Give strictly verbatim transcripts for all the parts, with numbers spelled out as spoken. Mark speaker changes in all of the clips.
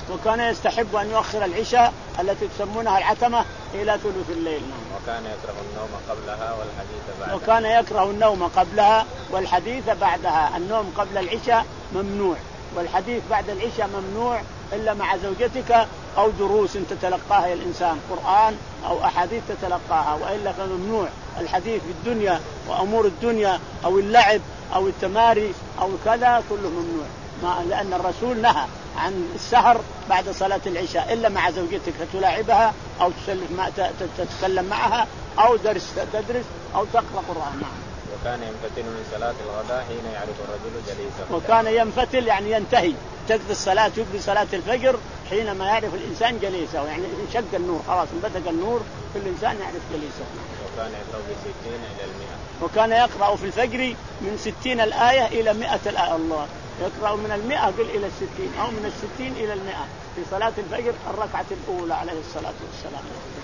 Speaker 1: وكان يستحب أن يؤخر العشاء التي تسمونها العتمة إلى ثلث الليل.
Speaker 2: وكان يكره النوم قبلها والحديث بعدها.
Speaker 1: وكان يكره النوم قبلها والحديث بعدها. النوم قبل العشاء ممنوع والحديث بعد العشاء ممنوع إلا مع زوجتك أو دروس تتلقاها يا الإنسان قرآن أو أحاديث تتلقاها، وإلا فممنوع الحديث بالدنيا وأمور الدنيا أو اللعب أو التماري أو كذا كله ممنوع، ما لأن الرسول نهى عن السهر بعد صلاة العشاء إلا مع زوجتك تلاعبها أو تسلف ما تتكلم معها أو درس تدرس أو تقرأ قرآن.
Speaker 2: وكان ينفتل من صلاة الغداء حين يعرف الرجل جليسه.
Speaker 1: وكان ينفتل يعني ينتهي تقضي الصلاة يقضي صلاة الفجر حينما يعرف الإنسان جليسه، يعني انشق النور خلاص انبدق النور في الإنسان يعرف جليسه.
Speaker 2: وكان يقرأ بستين إلى المئة.
Speaker 1: وكان يقرأ في الفجر من ستين الآية إلى مئة الآية. الله يقرأ من المئة قل إلى الستين أو من الستين إلى المئة في صلاة الفجر الركعة الأولى عليه الصلاة والسلام.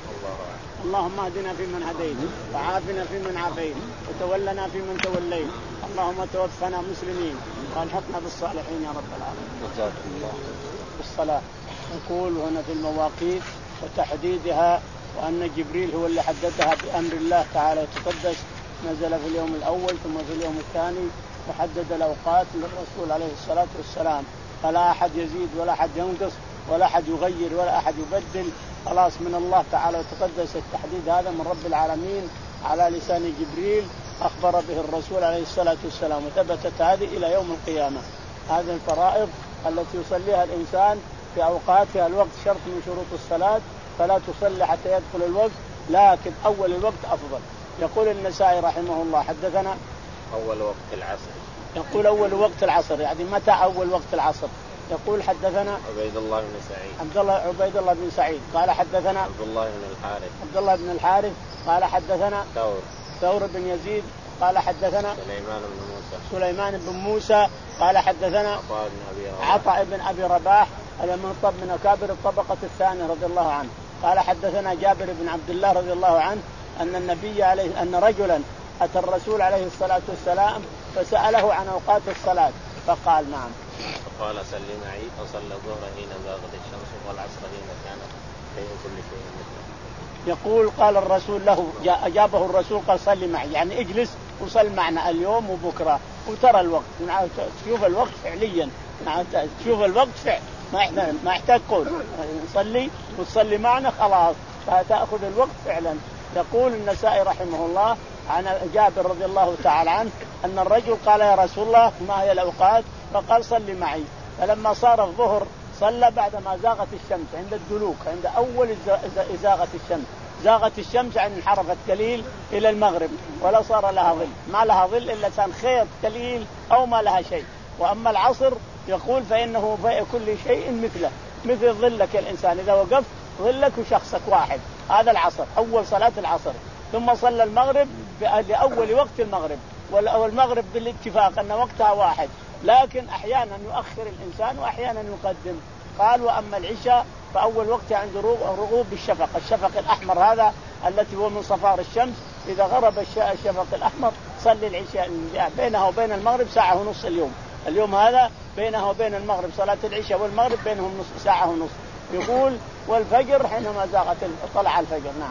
Speaker 1: اللهم اهدنا فيمن هديت وعافنا فيمن عافيت وتولنا فيمن توليت، اللهم توفنا مسلمين والحقنا بالصالحين يا رب العالمين. بالصلاة نقول هنا في المواقيت وتحديدها وأن جبريل هو اللي حددها بأمر الله تعالى وتقدس، نزل في اليوم الأول ثم في اليوم الثاني وحدد الأوقات للرسول عليه الصلاة والسلام، فلا أحد يزيد ولا أحد ينقص ولا أحد يغير ولا أحد يبدل، خلاص من الله تعالى وتقدس التحديد هذا من رب العالمين على لسان جبريل أخبر به الرسول عليه الصلاة والسلام، وثبتت هذه إلى يوم القيامة. هذه الفرائض التي يصليها الإنسان في أوقاتها، الوقت شرط من شروط الصلاة فلا تصلي حتى يدخل الوقت، لكن أول الوقت أفضل. يقول النسائي رحمه الله حدثنا
Speaker 2: أول وقت العصر.
Speaker 1: يقول أول وقت العصر يعني متى أول وقت العصر؟ يقول حدثنا
Speaker 2: عبيد الله بن سعيد
Speaker 1: عبد الله عبيد الله بن سعيد قال حدثنا
Speaker 2: عبد الله بن الحارث
Speaker 1: عبد الله بن الحارث قال حدثنا
Speaker 2: ثور
Speaker 1: ثور بن يزيد قال حدثنا
Speaker 2: سليمان بن موسى
Speaker 1: سليمان بن موسى قال حدثنا
Speaker 2: عطاء بن أبي رباح
Speaker 1: عطاء بن أبي رباح المنطب من أكابر الطبقة الثانية رضي الله عنه قال حدثنا جابر بن عبد الله رضي الله عنه أن النبي عليه أن رجلا أتى الرسول عليه الصلاة والسلام فسأله عن أوقات الصلاة فقال نعم،
Speaker 2: فقال صل معي فصلى الظهر حين زاغت الشمس والعصر حين كانت بين كل شيء مثله.
Speaker 1: يقول قال الرسول له أجابه الرسول قال صل معي يعني اجلس وصل معنا اليوم وبكرة وترى الوقت، تشوف الوقت فعليا تشوف الوقت فعل ما يحتاج ما يحتاج قول صلي وتصلي معنا خلاص فتأخذ الوقت فعلا. يقول النسائي رحمه الله عن جابر رضي الله تعالى عنه أن الرجل قال يا رسول الله ما هي الأوقات؟ فقال صلي معي. فلما صار الظهر صلى بعدما زاغت الشمس عند الدلوك عند أول إزاغة الشمس، زاغت الشمس يعني انحرفت قليل إلى المغرب ولا صار لها ظل، ما لها ظل إلا كان خيط قليل أو ما لها شيء. وأما العصر يقول فإنه في كل شيء مثله مثل ظلك الإنسان إذا وقفت ظلك وشخصك واحد، هذا العصر أول صلاة العصر. ثم صلى المغرب لأول وقت المغرب، والمغرب بالاتفاق أن وقتها واحد لكن أحيانا يؤخر الإنسان وأحيانا يقدم. قال وأما العشاء فأول وقت عند رغوب الشفق، الشفق الأحمر هذا التي هو من صفار الشمس، إذا غرب الشفق الأحمر صلي العشاء بينها وبين المغرب ساعة ونص. اليوم اليوم هذا بينها وبين المغرب صلاة العشاء والمغرب بينهم نص ساعة ونص. يقول والفجر حينما زاغت طلع الفجر. نعم.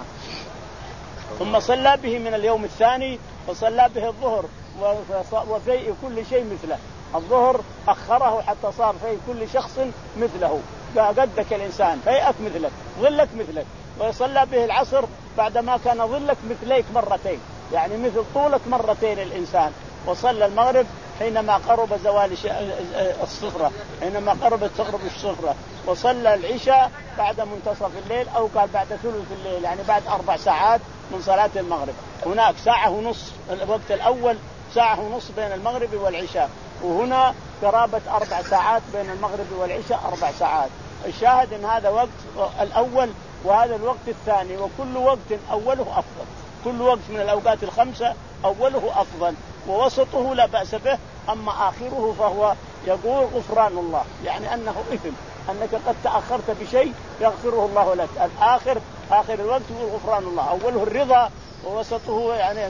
Speaker 1: ثم صلى به من اليوم الثاني وصلى به الظهر وفي كل شيء مثله. الظهر أخره حتى صار في كل شخص مثله، قدك الإنسان فيئك مثلك ظلك مثلك. ويصلى به العصر بعدما كان ظلك مثليك مرتين يعني مثل طولك مرتين الإنسان. وصلى المغرب حينما قرب زوال الصفرة حينما قربت تغرب الصفرة. وصلى العشاء بعد منتصف الليل أو قال بعد ثلث الليل يعني بعد أربع ساعات من صلاة المغرب. هناك ساعة ونص الوقت الأول ساعة ونص بين المغرب والعشاء، وهنا قرابة أربع ساعات بين المغرب والعشاء أربع ساعات. الشاهد أن هذا وقت الأول وهذا الوقت الثاني، وكل وقت أوله أفضل. كل وقت من الأوقات الخمسة أوله أفضل ووسطه لا بأس به، أما آخره فهو يقول غفران الله يعني أنه إثم أنك قد تأخرت بشيء يغفره الله لك. الآخر آخر الوقت هو غفران الله، أوله الرضا ووسطه يعني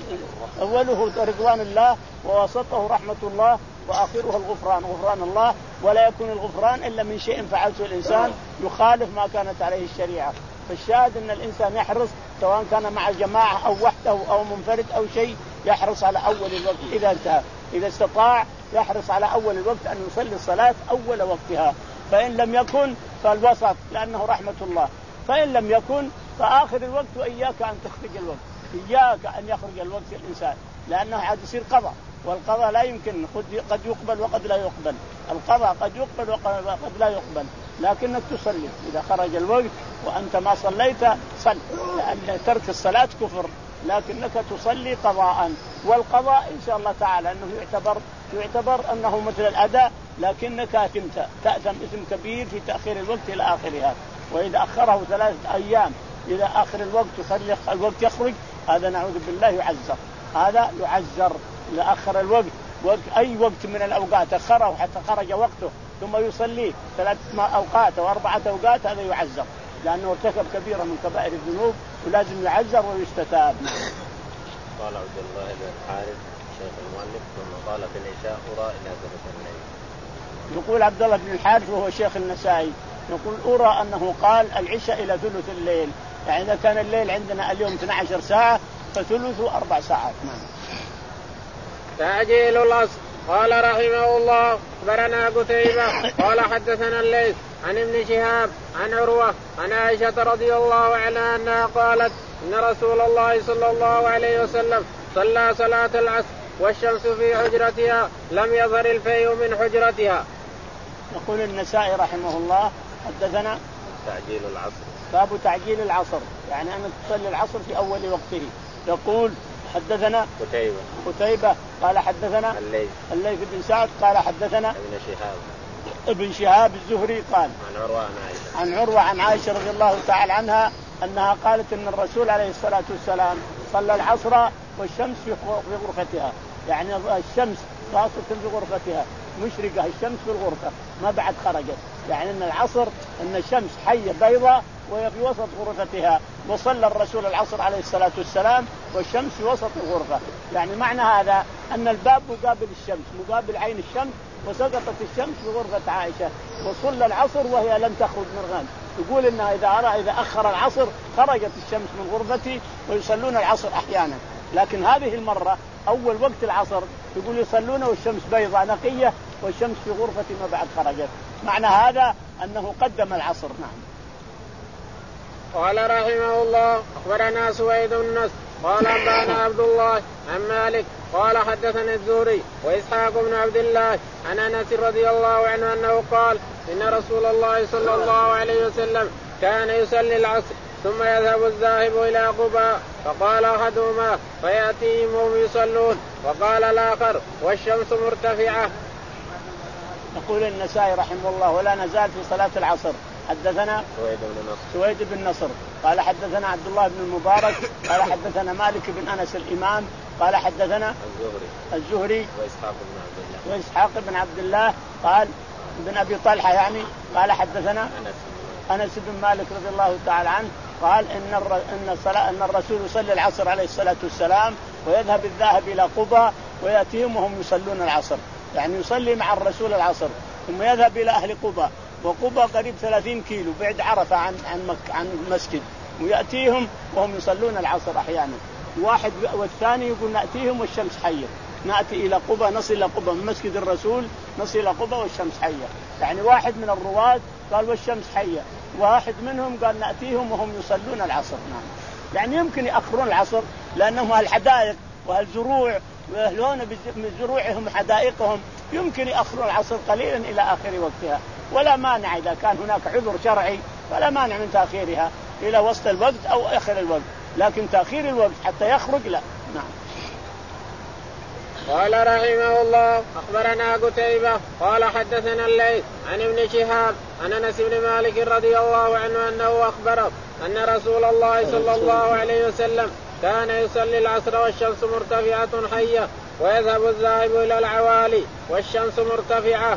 Speaker 1: أوله رضوان الله ووسطه رحمة الله وآخره الغفران غفران الله ولا يكون الغفران إلا من شيء فعلته الإنسان يخالف ما كانت عليه الشريعة. فالشاهد أن الإنسان يحرص سواء كان مع جماعة أو وحده أو منفرد أو شيء، يحرص على أول الوقت إذا انتهى، إذا استطاع يحرص على أول الوقت أن يصلي الصلاة أول وقتها، فإن لم يكن فالوسط لأنه رحمة الله، فإن لم يكن فآخر الوقت. وإياك أن تخرج الوقت، إياك أن يخرج الوقت الإنسان، لأنه عاد يصير قضاء، والقضاء لا يمكن، قد يقبل وقد لا يقبل. القضاء قد يقبل وقد لا يقبل، لكنك تصلي إذا خرج الوقت وأنت ما صليت صل، لأن ترك الصلاة كفر، لكنك تصلي قضاء. والقضاء إن شاء الله تعالى أنه يعتبر يعتبر أنه مثل الأداء، لكنك أثمت تأثم إثم كبير في تأخير الوقت إلى آخرها. وإذا أخره ثلاثة أيام إلى آخر الوقت يخلي الوقت يخرج، هذا نعوذ بالله يعذر، هذا يعذر. إذا أخر الوقت وقت أي وقت من الأوقات أخره حتى خرج وقته ثم يصلي ثلاث أوقات أو أربعة أوقات، هذا يعذر لأنه ارتكب كبيرة من كبائر الذنوب ولازم يعذر ويستتاب.
Speaker 2: قال عبد الله بن الحارث شيخ المؤلف ثم قال في العشاء أرى إلى ثلث الليل.
Speaker 1: يقول عبد الله بن الحارث وهو شيخ النسائي، يقول أرى أنه قال العشاء إلى ثلث الليل، يعني إذا كان الليل عندنا اليوم اثنتي عشرة ساعة فثلثه أربع ساعات.
Speaker 3: تعجيل العصر. قال رحمه الله أخبرنا قتيبة قال حدثنا الليث عن ابن شهاب عن عروة عن عائشة رضي الله عنها أنها قالت إن رسول الله صلى الله عليه وسلم صلى صلاة العصر والشمس في حجرتها لم يظهر الفيء من حجرتها.
Speaker 1: يقول النسائي رحمه الله حدثنا
Speaker 2: تعجيل العصر،
Speaker 1: باب تعجيل العصر، يعني أن تصلي العصر في أول وقته. يقول حدثنا
Speaker 2: قتيبة
Speaker 1: قتيبة قال حدثنا
Speaker 2: الليث
Speaker 1: الليث بن سعد قال حدثنا
Speaker 2: ابن شهاب
Speaker 1: ابن شهاب الزهري قال
Speaker 2: عن عروة عن عائشة
Speaker 1: عن عروة عن عائشة رضي الله تعالى عنها أنها قالت إن الرسول عليه الصلاة والسلام صلى العصر والشمس في غرفتها، يعني الشمس باسطة في غرفتها مشرقة، الشمس في الغرفة ما بعد خرجت، يعني أن العصر أن الشمس حية بيضاء وهي في وسط غرفتها، وصلى الرسول العصر عليه الصلاة والسلام والشمس في وسط الغرفة. يعني معنى هذا أن الباب مقابل الشمس، مقابل عين الشمس، وسقطت الشمس في غرفة عائشة وصلى العصر وهي لم تخرج من الغد. يقول إنها إذا أرى إذا أخر العصر خرجت الشمس من غرفتي ويصلون العصر أحيانا، لكن هذه المرة أول وقت العصر يقول يصلون والشمس بيضاء نقية والشمس في غرفتي ما بعد خرجت. معنى هذا أنه قدم العصر. نعم.
Speaker 3: قال رحمه الله أخبرنا سويد بن نصر قال أنبأنا عبد الله عن مالك قال حدثني الزهري وإسحاق بن عبد الله عن أنس رضي الله عنه أنه قال إن رسول الله صلى الله عليه وسلم كان يصلي العصر ثم يذهب الذاهب إلى قباء، فقال أحدهما فيأتيهم وهم يصلون، وقال الآخر والشمس مرتفعة.
Speaker 1: يقول النسائي رحمه الله ولا نزال في صلاة العصر. حدثنا
Speaker 2: سويد بن نصر
Speaker 1: سويد بن نصر قال حدثنا عبد الله بن المبارك قال حدثنا مالك بن أنس الإمام قال حدثنا
Speaker 2: الزهري
Speaker 1: الزهري
Speaker 2: وإسحاق بن عبد الله
Speaker 1: وإسحاق بن عبد الله قال بن أبي طلحة يعني قال حدثنا
Speaker 2: أنس
Speaker 1: أنس بن مالك رضي الله تعالى عنه قال إن الر... إن الصلاة أن الرسول يصلي العصر عليه الصلاة والسلام ويذهب الذاهب إلى قباء ويأتيهم وهم يصلون العصر، يعني يصلي مع الرسول العصر ثم يذهب إلى أهل قباء، وقباء قريب ثلاثين كيلو بعد عرفة عن عن مك... عن المسجد، ويأتيهم وهم يصلون العصر أحيانا. واحد والثاني يقول نأتيهم والشمس حية، نأتي إلى قباء نصل إلى قباء من مسجد الرسول نصل إلى قباء والشمس حية، يعني واحد من الرواة قال والشمس حية، واحد منهم قال نأتيهم وهم يصلون العصر. نعم. يعني يمكن يأخرون العصر لأنهم الحدائق والزروع ويهلون من زروعهم حدائقهم، يمكن يأخرون العصر قليلا إلى آخر وقتها، ولا مانع إذا كان هناك عذر شرعي فلا مانع من تأخيرها إلى وسط الوقت أو آخر الوقت، لكن تأخير الوقت حتى يخرج لا. نعم.
Speaker 3: قال رحمه الله أخبرنا قتيبة قال حدثنا الليث عن ابن شهاب عن أنس بن مالك رضي الله عنه أنه أخبره أن رسول الله صلى الله عليه وسلم كان يصلي العصر والشمس مرتفعة حية ويذهب الذاهب إلى العوالي والشمس مرتفعة.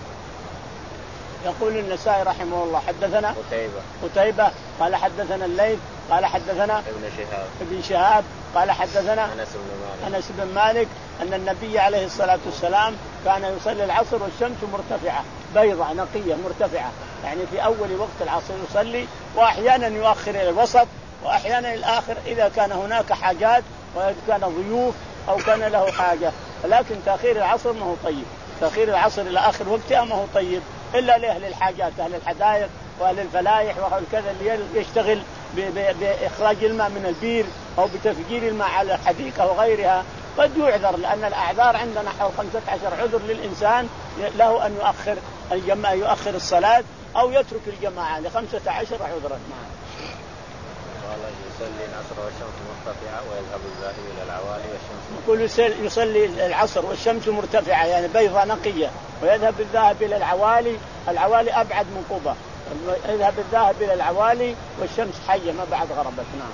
Speaker 1: يقول النسائي رحمه الله حدثنا
Speaker 2: قتيبة
Speaker 1: قتيبة قال حدثنا الليث قال حدثنا
Speaker 2: ابن شهاب
Speaker 1: ابن شهاب قال حدثنا
Speaker 2: أنس بن مالك
Speaker 1: أنس بن مالك أن النبي عليه الصلاة والسلام كان يصلي العصر والشمس مرتفعة، بيضة نقية مرتفعة، يعني في أول وقت العصر يصلي، وأحيانا يؤخر إلى الوسط وأحيانا إلى الآخر إذا كان هناك حاجات وإذا كان ضيوف أو كان له حاجة. لكن تأخير العصر ما هو طيب، تأخير العصر إلى آخر وقتها ما هو طيب إلا لأهل الحاجات، أهل الحدائق وأهل الفلايح وأهل كذا اللي يشتغل بإخراج الماء من البير أو بتفجير الماء على الحديقة وغيرها قد يعذر، لأن الأعذار عندنا حول خمسة عشر عذر للإنسان له أن يؤخر الجماعة، يؤخر الصلاة أو يترك الجماعة لخمسة عشر عذرا.
Speaker 2: قال يصلي العصر والشمس مرتفعة ويذهب الذاهب إلى العوالي والشمس.
Speaker 1: يقول يصلي العصر والشمس مرتفعة يعني بيضة نقية، ويذهب الذاهب إلى العوالي، العوالي أبعد من قبة، يذهب الذاهب إلى العوالي والشمس حية ما بعد غربت. نعم.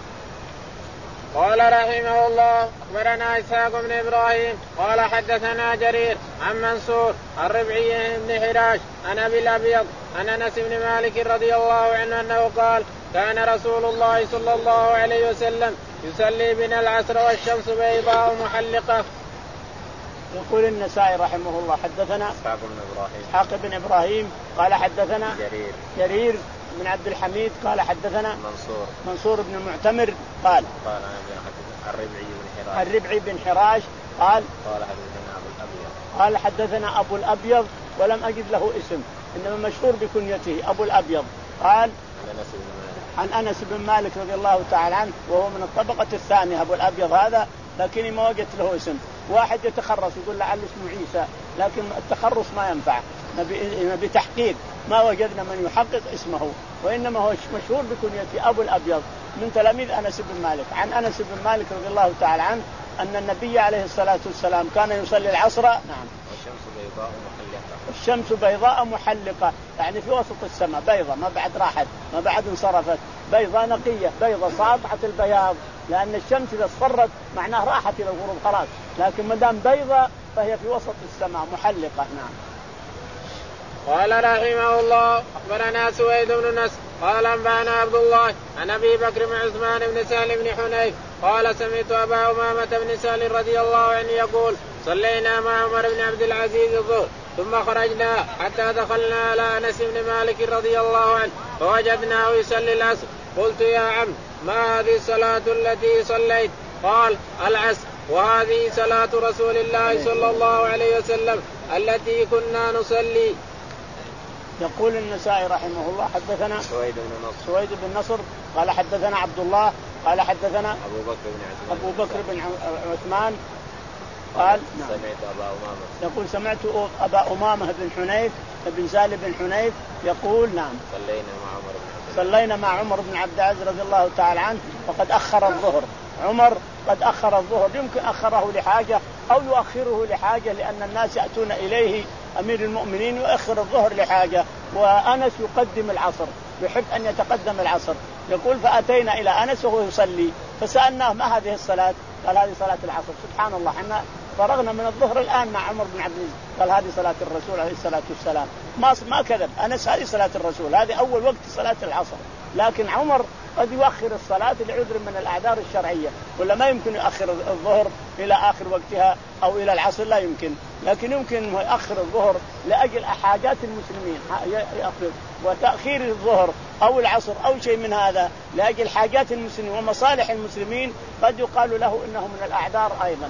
Speaker 3: قال رحمه الله أخبرنا إسحاق بن إبراهيم قال حدثنا جرير عن منصور عن ربعي بن حراش عن أبي الأبيض عن أنس بن مالك رضي الله عنه أنه قال كان رسول الله صلى الله عليه وسلم يصلي بنا العصر والشمس بيضاء محلقة.
Speaker 1: يقول النسائي رحمه الله حدثنا
Speaker 2: إسحاق بن إبراهيم
Speaker 1: إسحاق بن إبراهيم قال حدثنا
Speaker 2: جرير
Speaker 1: جرير بن عبد الحميد قال حدثنا
Speaker 2: منصور
Speaker 1: منصور بن المعتمر قال
Speaker 2: قال الربعي بن حراش
Speaker 1: الربعي بن حراش قال
Speaker 2: قال حدثنا أبو الأبيض
Speaker 1: قال حدثنا أبو الأبيض ولم أجد له اسم، إنما مشهور بكنيته أبو الأبيض. قال عن أنس بن مالك رضي الله تعالى عنه وهو من الطبقة الثانية أبو الأبيض هذا، لكن ما وجدت له اسم. واحد يتخرص يقول لعل اسمه عيسى، لكن التخرص ما ينفع، نبي تحقيق، ما وجدنا من يحقق اسمه، وإنما هو مشهور بكنيته أبو الأبيض من تلاميذ أنس بن مالك. عن أنس بن مالك رضي الله تعالى عنه أن النبي عليه الصلاة والسلام كان يصلي العصر نعم
Speaker 2: والشمس بيضاء محلقة،
Speaker 1: الشمس بيضاء محلقة يعني في وسط السماء بيضة ما بعد راحت ما بعد انصرفت، بيضاء نقية بيضة ساطعة البياض، لأن الشمس إذا اصفرت معناه راحت إلى الغروب خلاص، لكن ما دام بيضة فهي في وسط السماء محلقة. نعم.
Speaker 3: قال رحمه الله أخبرنا سويد بن نصر قال أنبأنا عبد الله عن أبي بكر بن عثمان بن سهل بن حنيف قال سمعت أبا أمامة بن سهل رضي الله عنه يقول صلينا مع عمر بن عبد العزيز الظهر ثم خرجنا حتى دخلنا على أنس بن مالك رضي الله عنه فوجدناه يصلي العصر. قلت يا عم ما هذه الصلاة التي صليت؟ قال العصر، وهذه صلاة رسول الله صلى الله عليه وسلم التي كنا نصلي.
Speaker 1: يقول النسائي رحمه الله حدثنا
Speaker 2: سويد بن نصر
Speaker 1: سويد بن نصر قال حدثنا عبد الله قال حدثنا
Speaker 2: أبو بكر بن عثمان
Speaker 1: أبو بكر بن عثمان قال نعم.
Speaker 2: سمعت أبا أمامة
Speaker 1: يقول سمعت أبا أمامة بن حنيف بن سالم بن حنيف يقول نعم
Speaker 2: صلينا مع عمر بن
Speaker 1: صلينا مع عمر بن عبد العزيز رضي الله تعالى عنه وقد أخر الظهر. عمر قد أخر الظهر، يمكن أخره لحاجة أو يؤخره لحاجة، لأن الناس يأتون إليه أمير المؤمنين يؤخر الظهر لحاجة، وأنس يقدم العصر، يحب أن يتقدم العصر. يقول فأتينا إلى أنس وهو يصلي فسألناه ما هذه الصلاة؟ قال هذه صلاة العصر. سبحان الله احنا فرغنا من الظهر الآن مع عمر بن عبد العزيز، قال هذه صلاة الرسول عليه الصلاة والسلام. ما ما كذب أنس، هذه صلاة الرسول، هذه أول وقت صلاة العصر. لكن عمر قد يؤخر الصلاة لعذر من الأعذار الشرعية، ولا ما يمكن يؤخر الظهر إلى آخر وقتها أو إلى العصر، لا يمكن، لكن يمكن يؤخر الظهر لأجل حاجات المسلمين، يأخر وتأخير الظهر أو العصر أو شيء من هذا لأجل حاجات المسلمين ومصالح المسلمين قد يقال له إنه من الأعذار أيضا.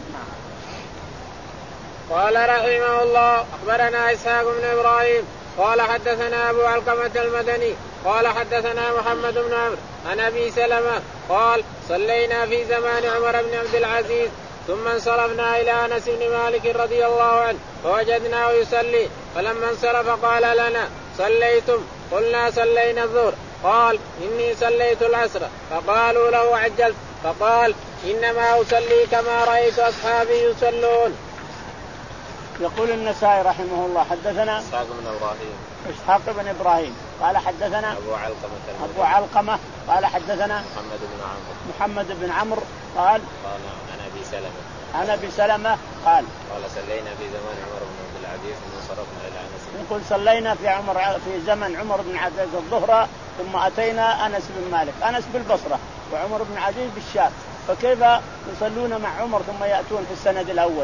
Speaker 3: قال رحمه الله أخبرنا إسحاق بن إبراهيم قال حدثنا أبو علقمة المدني قال حدثنا محمد بن عمرو عن أبي سلمة قال صلينا في زمان عمر بن عبد العزيز ثم انصرفنا إلى أنس بن مالك رضي الله عنه فوجدناه يصلي، فلما انصرف قال لنا صليتم؟ قلنا صلينا الظهر. قال إني صليت العصر. فقالوا له عجلت؟ فقال إنما أصلي كما رأيت أصحابي يصلون.
Speaker 1: يقول النسائي رحمه الله حدثنا
Speaker 2: إسحاق بن إبراهيم
Speaker 1: إسحاق بن إبراهيم قال حدثنا
Speaker 2: أبو علقمة
Speaker 1: أبو علقمة قال حدثنا
Speaker 2: محمد بن عمرو
Speaker 1: محمد بن عمرو قال
Speaker 2: قال عن أبي سلمة
Speaker 1: عن أبي سلمة قال
Speaker 2: قال صلينا في زمان عمر بن عبد العزيز ثم انصرفنا إلى أنس.
Speaker 1: يقول صلينا في عمر في زمن عمر بن عبد العزيز الظهر ثم أتينا أنس بن مالك، أنس بالبصرة وعمر بن عبد العزيز بالشام، فكيف يصلون مع عمر ثم يأتون في السند الأول؟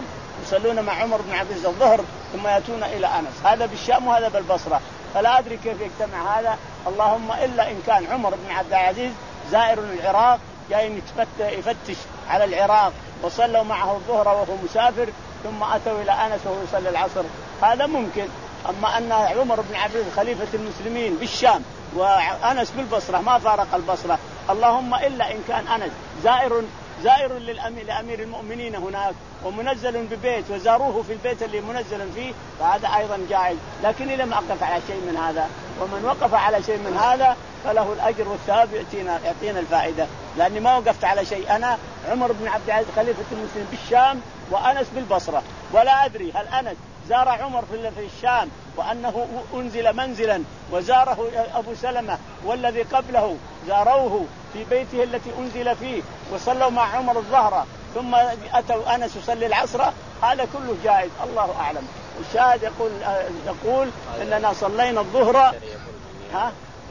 Speaker 1: يصلون مع عمر بن عبد العزيز الظهر ثم يأتون إلى أنس، هذا بالشام وهذا بالبصرة، فلا أدري كيف يجتمع هذا، اللهم إلا إن كان عمر بن عبد العزيز زائر العراق جاي يفتش على العراق وصلوا معه الظهر وهو مسافر ثم أتوا إلى أنس وهو يصلي العصر، هذا ممكن. أما أن عمر بن عبد العزيز خليفة المسلمين بالشام وأنس بالبصرة ما فارق البصرة، اللهم إلا إن كان أنس زائر زائر للأمير لأمير المؤمنين هناك ومنزل ببيت وزاروه في البيت اللي منزل فيه، فهذا أيضا جائز، لكن إذا ما وقف على شيء من هذا، ومن وقف على شيء من هذا فله الأجر والثواب يعطينا يعطينا الفائدة، لأني ما وقفت على شيء. أنا عمر بن عبد العزيز خليفة المسلمين بالشام وأنس بالبصرة، ولا أدري هل أنس زار عمر في الشام وأنه أنزل منزلا وزاره أبو سلمة والذي قبله زاروه في بيته التي أنزل فيه وصلوا مع عمر الظهر ثم أتوا أنس يصلي العصر، هذا كله جائز، الله أعلم. الشاهد يقول يقول إننا صلينا الظهر. ها؟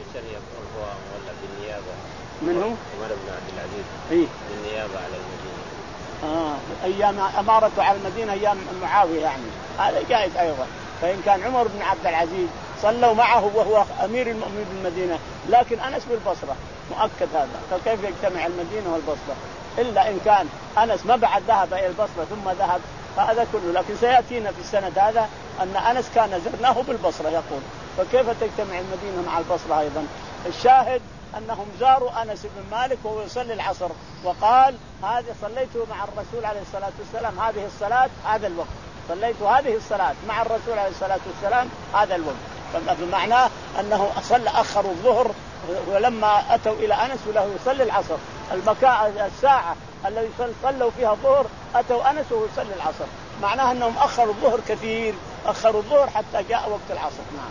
Speaker 1: من هو؟
Speaker 2: عمر بن عبد العزيز.
Speaker 1: إيه؟
Speaker 2: بالنيابة على المدينة.
Speaker 1: آه أيام أمارته على المدينة أيام معاوية يعني، هذا جائز أيضا. فإن كان عمر بن عبد العزيز صلوا معه وهو أمير المؤمنين بالمدينة، لكن أنس بالبصرة مؤكد هذا، فكيف يجتمع المدينة والبصرة؟ إلا إن كان أنس ما بعد ذهب إلى البصرة ثم ذهب، فهذا كله. لكن سيأتينا في السند هذا أن أنس كان زرناه بالبصرة يقول، فكيف تجتمع المدينة مع البصرة أيضا؟ الشاهد أنهم زاروا أنس بن مالك وهو يصلي العصر وقال هذا صليته مع الرسول عليه الصلاة والسلام هذه الصلاة هذا الوقت، صليت هذه الصلاة مع الرسول عليه الصلاة والسلام هذا الوقت، فمعناه أنه صلى أخر الظهر ولما أتوا إلى أنس وله يصلي العصر، المكان الساعة الذي صلوا فيها الظهر أتوا أنس وهو يصلي العصر، معناه أنهم أخروا الظهر كثير، أخروا الظهر حتى جاء وقت العصر. نعم.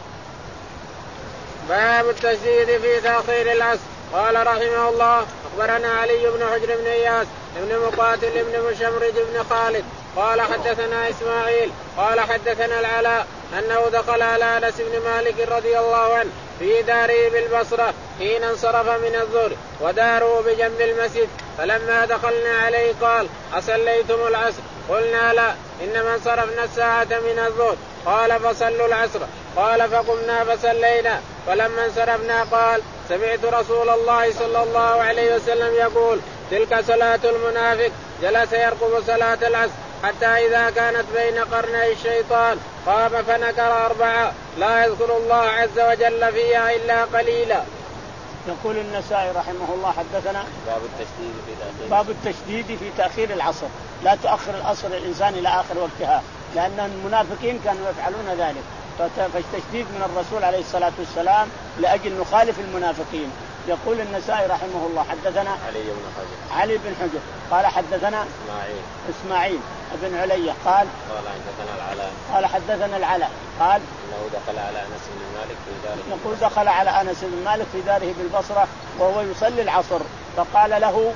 Speaker 3: باب التشديد في تأخير العصر. قال رحمه الله أخبرنا علي بن حجر بن إياس بن مقاتل بن مشمرد بن خالد قال حدثنا إسماعيل قال حدثنا العلاء أنه دخل على أنس بن مالك رضي الله عنه في داره بالبصرة حين انصرف من الظهر وداره بجنب المسجد، فلما دخلنا عليه قال أصليتم العصر؟ قلنا لا، إنما انصرفنا الساعة من الظهر. قال فصلوا العصر. قال فقمنا فصلينا، فلما انصرفنا قال سمعت رسول الله صلى الله عليه وسلم يقول تلك صلاة المنافق، جلس يرقب صلاة العصر حتى إذا كانت بين قرني الشيطان قام فنكر أربعة لا يذكر الله عز وجل فيها إلا قليلا.
Speaker 1: يقول النسائي رحمه الله حدثنا
Speaker 2: باب التشديد في تأخير
Speaker 1: باب التشديد في تأخير العصر، لا تؤخر العصر الإنسان إلى آخر وقتها، لأن المنافقين كانوا يفعلون ذلك، فالتشديد من الرسول عليه الصلاة والسلام لأجل نخالف المنافقين. يقول النسائي رحمه الله حدثنا
Speaker 2: علي بن حجر
Speaker 1: علي بن حجر قال حدثنا
Speaker 2: إسماعيل
Speaker 1: إسماعيل بن علية قال
Speaker 2: قال حدثنا العلاء
Speaker 1: قال حدثنا العلاء قال
Speaker 2: إنه دخل على أنس بن مالك في داره
Speaker 1: نقول دخل على أنس بن مالك في داره بالبصرة وهو يصلي العصر، فقال له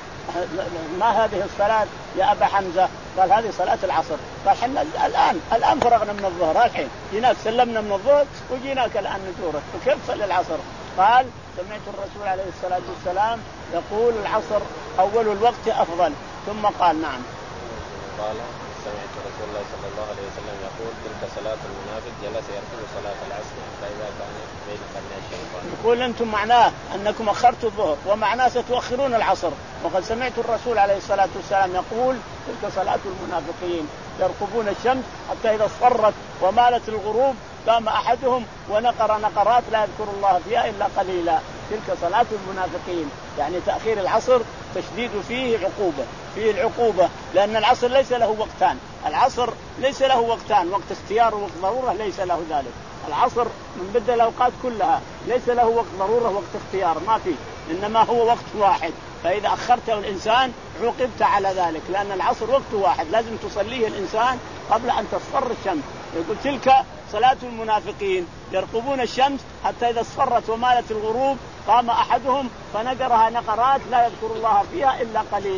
Speaker 1: ما هذه الصلاة يا أبا حمزة؟ قال هذه صلاة العصر. قال حنا الآن الآن فرغنا من الظهر، الحين جيناك سلمنا من الظهر وجيناك الآن نزورك، فكيف صلي العصر؟ قال سمعت الرسول عليه الصلاة والسلام يقول العصر أول الوقت أفضل، ثم قال نعم
Speaker 2: قال سمعت رسول الله صلى الله عليه وسلم يقول تلك صلاة المنافق، جلس يركب صلاة العصر فإذا كان بين قرني الشيطان.
Speaker 1: يقول أنتم معناه أنكم أخرتوا الظهر ومعناه ستؤخرون العصر، وقد سمعت الرسول عليه الصلاة والسلام يقول تلك صلاة المنافقين يرقبون الشمس حتى إذا اصفرت ومالت الغروب قام أحدهم ونقر نقرات لا يذكر الله فيها إلا قليلا، تلك صلاة المنافقين. يعني تأخير العصر تشديد فيه عقوبة، فيه العقوبة، لأن العصر ليس له وقتان، العصر ليس له وقتان، وقت اختيار ووقت ضرورة ليس له ذلك، العصر من بدء الأوقات كلها ليس له وقت ضرورة وقت اختيار ما فيه، إنما هو وقت واحد، فإذا أخرته الإنسان عوقبت على ذلك، لأن العصر وقت واحد لازم تصليه الإنسان قبل أن تصفر الشمس. يقول تلك صلاة المنافقين يرقبون الشمس حتى إذا اصفرت ومالت الغروب قام أحدهم فنقرها نقرات لا يذكر الله فيها إلا قليلا،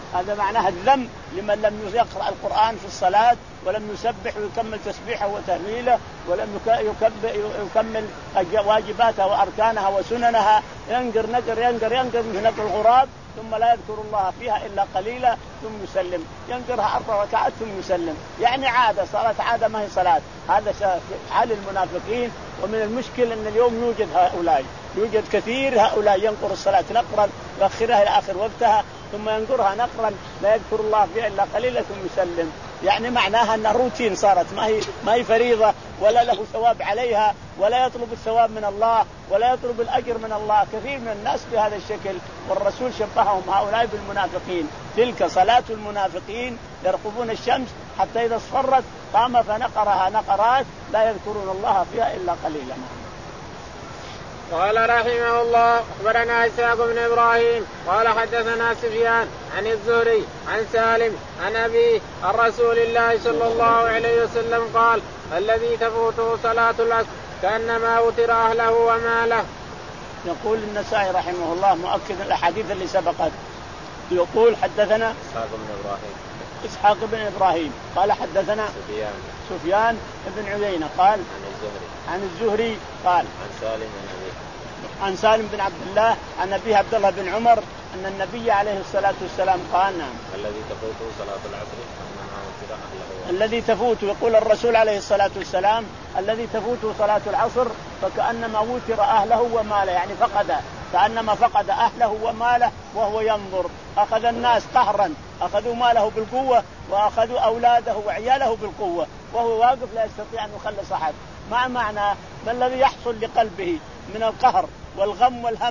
Speaker 1: هذا معناها الذم لمن لم يقرأ القرآن في الصلاة ولم يسبح ويكمل تسبيحه وتهليله ولم يكمل واجباتها وأركانها وسننها، ينقر نقر ينقر ينقر من نقر الغراب ثم لا يذكر الله فيها إلا قليلا ثم يسلم، ينقرها أربع ركعات ثم يسلم، يعني عادة صارت عادة ما هي صلاة. هذا حال المنافقين. ومن المشكل أن اليوم يوجد هؤلاء، يوجد كثير هؤلاء ينقر الصلاة نقرا يؤخرها إلى آخر وقتها ثم ينقرها نقرا لا يذكر الله فيها إلا قليلا ثم يسلم، يعني معناها أن روتين صارت ما هي ما هي فريضة ولا له ثواب عليها ولا يطلب الثواب من الله ولا يطلب الأجر من الله. كثير من الناس بهذا الشكل، والرسول شبههم هؤلاء بالمنافقين. تلك صلاة المنافقين يرقبون الشمس حتى إذا اصفرت قام فنقرها نقرات لا يذكرون الله فيها إلا قليلا.
Speaker 3: قال رحمه الله أخبرنا إسحاق بن إبراهيم قال حدثنا سفيان عن الزهري عن سالم عن أبيه عن رسول الله صلى الله عليه وسلم قال الذي تفوته صلاة العصر كأنما أوتر أهله وماله.
Speaker 1: يقول النسائي رحمه الله مؤكد الأحاديث اللي سبقت، يقول حدثنا
Speaker 2: إسحاق بن إبراهيم
Speaker 1: إسحاق بن إبراهيم قال حدثنا
Speaker 2: سفيان
Speaker 1: سفيان بن عيينة قال
Speaker 2: عن الزهري
Speaker 1: عن الزهري قال
Speaker 2: عن سالم بن أبيه
Speaker 1: عن سالم بن عبد الله عن أبيه عبد الله بن عمر أن النبي عليه الصلاة والسلام قال نعم
Speaker 2: الذي تفوته صلاة العصر كأنما أوتر أهله.
Speaker 1: الذي تفوت، يقول الرسول عليه الصلاة والسلام الذي تفوته صلاة العصر فكأنما وتر أهله وماله، يعني فقد كأنما فقد أهله وماله وهو ينظر. أخذ الناس قهرا، أخذوا ماله بالقوة وأخذوا أولاده وعياله بالقوة وهو واقف لا يستطيع أن يخلص أحد. مع معنى ما الذي يحصل لقلبه من القهر والغم والهم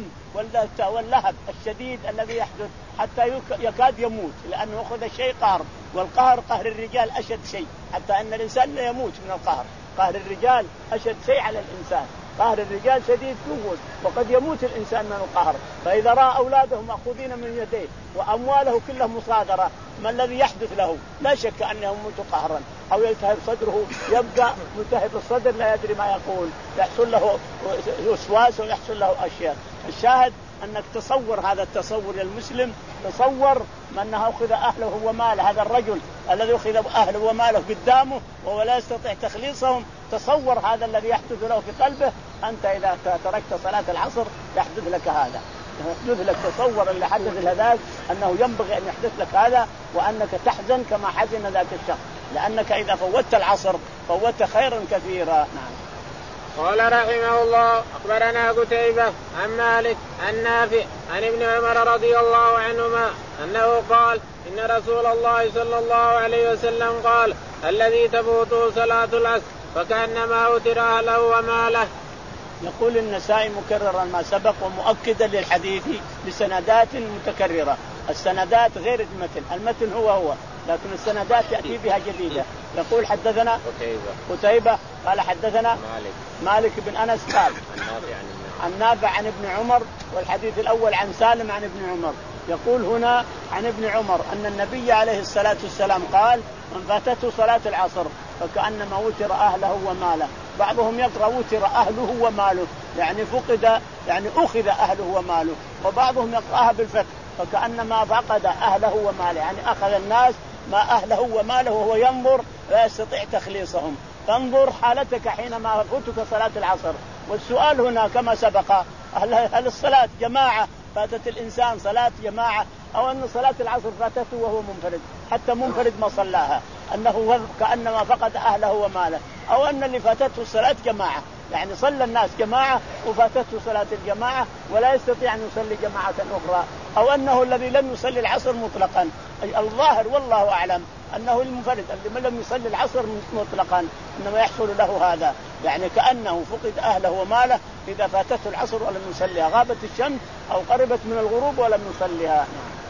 Speaker 1: واللهب الشديد الذي يحدث حتى يكاد يموت، لأنه أخذ الشيء قهر، والقهر قهر الرجال أشد شيء، حتى أن الإنسان لا يموت من القهر. قهر الرجال أشد شيء على الإنسان، قهر الرجال شديد قوة وقد يموت الإنسان من القهر. فإذا رأى أولاده مأخوذين من يديه وأمواله كلها مصادرة ما الذي يحدث له؟ لا شك أنه يموت قهرا أو يلتهب صدره، يبقى ملتهب الصدر لا يدري ما يقول، يحصل له وسواس ويحصل له أشياء. الشاهد أنك تصور هذا التصور للمسلم، تصور أنه أخذ أهله وماله، هذا الرجل الذي أخذ أهله وماله قدامه وهو لا يستطيع تخليصهم، تصور هذا الذي يحدث له في قلبه. أنت إذا تركت صلاة العصر يحدث لك هذا، يحدث لك تصور اللي حدث لهذاك أنه ينبغي أن يحدث لك هذا، وأنك تحزن كما حزن ذاك الشخص، لأنك إذا فوتت العصر فوتت خيرا كثيرا. نعم.
Speaker 3: قال رحمه الله أخبرنا قتيبة عن مالك عن نافع عن ابن عمر رضي الله عنهما أنه قال إن رسول الله صلى الله عليه وسلم قال الذي تفوته صلاة العصر فكأنما أوتر أهله وماله.
Speaker 1: يقول النسائي مكررا ما سبق ومؤكدا للحديث بسندات متكررة. السندات غير المتن، المتن هو هو لكن السندات يأتي بها جديدة. يقول حدثنا قتيبة قال حدثنا
Speaker 2: مالك
Speaker 1: مالك بن أنس قال عن نافع عن ابن عمر، والحديث الأول عن سالم عن ابن عمر. يقول هنا عن ابن عمر أن النبي عليه الصلاة والسلام قال من فاتته صلاة العصر فكأنما وتر أهله وماله. بعضهم يقرأ وتر أهله وماله يعني فقد يعني أخذ أهله وماله، وبعضهم يقرأها بالفتح فكأنما فقد أهله وماله يعني أخذ الناس ما أهله وماله وهو ينظر لا يستطيع تخليصهم. فانظر حالتك حينما فوتك صلاة العصر. والسؤال هنا كما سبق هل الصلاة جماعة فاتت الإنسان صلاة جماعة أو أن صلاة العصر فاتته وهو منفرد، حتى منفرد ما صلاها أنه كأنما فقد أهله وماله، أو أن اللي فاتته الصلاة جماعة يعني صلى الناس جماعة وفاتته صلاة الجماعة ولا يستطيع أن يصلي جماعة أخرى، أو أنه الذي لم يصلي العصر مطلقا. الظاهر والله أعلم أنه المنفرد الذي لم يصلي العصر مطلقا إنما يحصل له هذا، يعني كأنه فقد أهله وماله إذا فاتته العصر ولم يصليها، غابت الشمس أو قربت من الغروب ولم يصليها.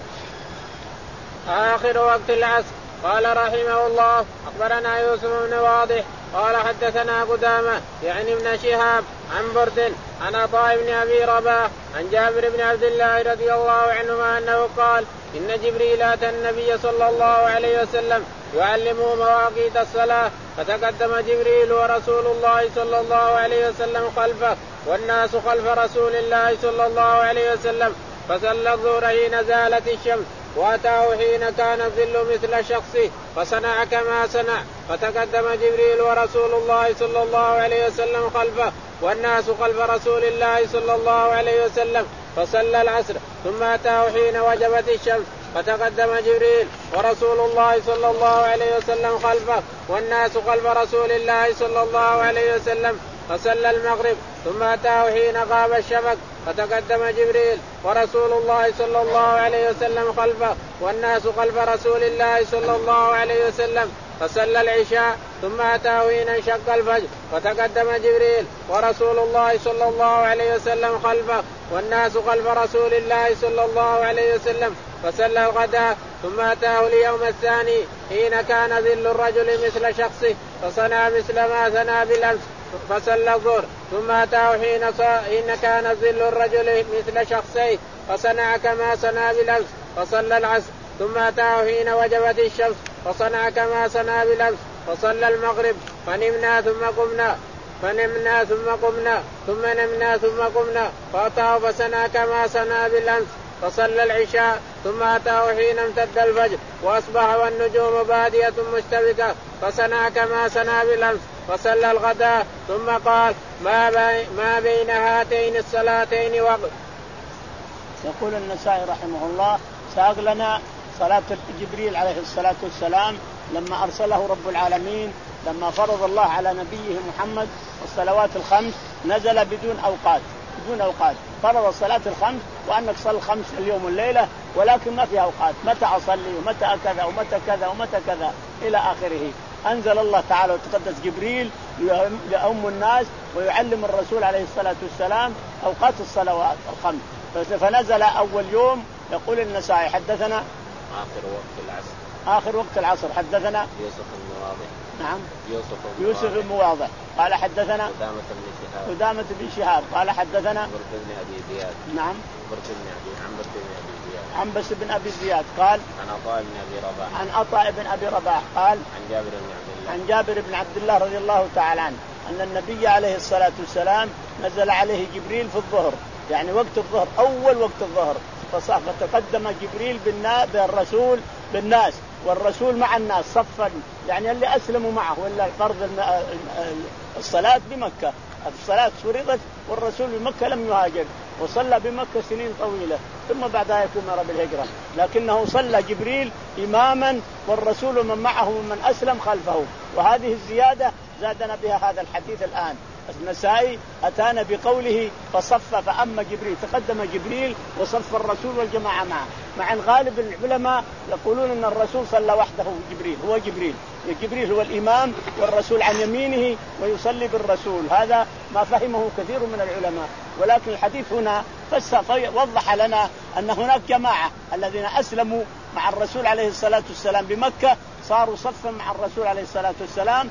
Speaker 3: آخر وقت العصر. قال رحمه الله أخبرنا يوسف بن واضح قال حدثنا قدامة يعني ابن شهاب عن برد عن عطاء بن أبي رباح عن جابر بن عبد الله رضي الله عنهما أنه قال إن جبريل أتى النبي صلى الله عليه وسلم يعلمه مواقيت الصلاة، فتقدم جبريل ورسول الله صلى الله عليه وسلم خلفه والناس خلف رسول الله صلى الله عليه وسلم، فصلى الظهر حين زالت الشمس وأتاه حين كان الظل مثل شخصه فصنع كما صنع. فتقدم جبريل ورسول الله صلى الله عليه وسلم خلفه والناس خلف رسول الله صلى الله عليه وسلم فصلى العصر. ثم أتاه حين وجبت الشمس فتقدم جبريل ورسول الله صلى الله عليه وسلم خلفه والناس خلف رسول الله صلى الله عليه وسلم فصلى المغرب. ثم أتاه حين غاب الشفق فتقدم جبريل ورسول الله صلى الله عليه وسلم خلفه والناس خلف رسول الله صلى الله عليه وسلم فصلى العشاء. ثم أتاه حين انشق الفجر فتقدم جبريل ورسول الله صلى الله عليه وسلم خلفه والناس خلف رسول الله صلى الله عليه وسلم فصلى الغداء. ثم أتاه اليوم الثاني حين كان ظل الرجل مثل شخصه فصنع مثل ما صنع بالأمس فصلى الظهر. ثم أتاه حين, حين كان ظل الرجل مثل شخصيه فصنع كما صنع بالأمس فصلى العصر. ثم أتاه حين وجبت الشمس فصنع كما صنع بالأمس فصلى المغرب. فنمنا ثم قمنا فنمنا ثم قمنا ثم نمنا ثم قمنا فأتاه فصنع كما صنع بالأمس فصلى العشاء. ثم أتاه حين امتد الفجر وأصبح والنجوم بادية مشتبكة فصنع كما صنع بالأمس فصلى الغداء. ثم قال ما, بي ما بين هاتين الصلاتين وقت.
Speaker 1: يقول النسائي رحمه الله ساق لنا صلاة جبريل عليه الصلاة والسلام لما أرسله رب العالمين لما فرض الله على نبيه محمد الصلوات الخمس نزل بدون أوقات بدون أوقات فرض الصلاة الخمس وأنك صل خمس اليوم والليلة ولكن ما في أوقات متى أصلي ومتى كذا ومتى كذا ومتى كذا إلى آخره. أنزل الله تعالى وتقدس جبريل لأم الناس ويعلم الرسول عليه الصلاة والسلام أوقات الصلوات الخمس. فنزل أول يوم يقول النسائي حدثنا
Speaker 2: آخر وقت العصر
Speaker 1: آخر وقت العصر حدثنا
Speaker 2: يوسف المواضع
Speaker 1: نعم
Speaker 2: يوسف
Speaker 1: يوسف المواضع قال حدثنا
Speaker 2: قدامة بن شهاب
Speaker 1: قدامة بن شهاب قال حدثنا
Speaker 2: عمرو بن أبي زياد
Speaker 1: نعم
Speaker 2: عمرو بن أبي عمرو بن أبي زياد
Speaker 1: عنبس بن أبي زياد قال
Speaker 2: عن عطاء بن أبي رباح
Speaker 1: عن عطاء بن أبي رباح قال
Speaker 2: عن جابر بن عبد الله
Speaker 1: عن جابر بن عبد الله رضي الله تعالى عنه أن النبي عليه الصلاة والسلام نزل عليه جبريل في الظهر يعني وقت الظهر أول وقت الظهر فصح فتقدم جبريل بالرسول بالناس والرسول مع الناس صفا يعني اللي أسلموا معه ولا فرض الصلاة بمكة الصلاة فرضت والرسول بمكة لم يهاجر وصلى بمكة سنين طويلة ثم بعد ذلك أمر بالهجرة لكنه صلى جبريل إماما والرسول من معه ومن أسلم خلفه. وهذه الزيادة زادنا بها هذا الحديث الآن. النسائي أتانا بقوله فصف فأما جبريل تقدم جبريل وصف الرسول والجماعة معه مع غالب العلماء يقولون أن الرسول صلى وحده جبريل هو جبريل جبريل هو الإمام والرسول عن يمينه ويصلي بالرسول. هذا ما فهمه كثير من العلماء ولكن الحديث هنا وضح لنا أن هناك جماعة الذين أسلموا مع الرسول عليه الصلاة والسلام بمكة صاروا صفا مع الرسول عليه الصلاة والسلام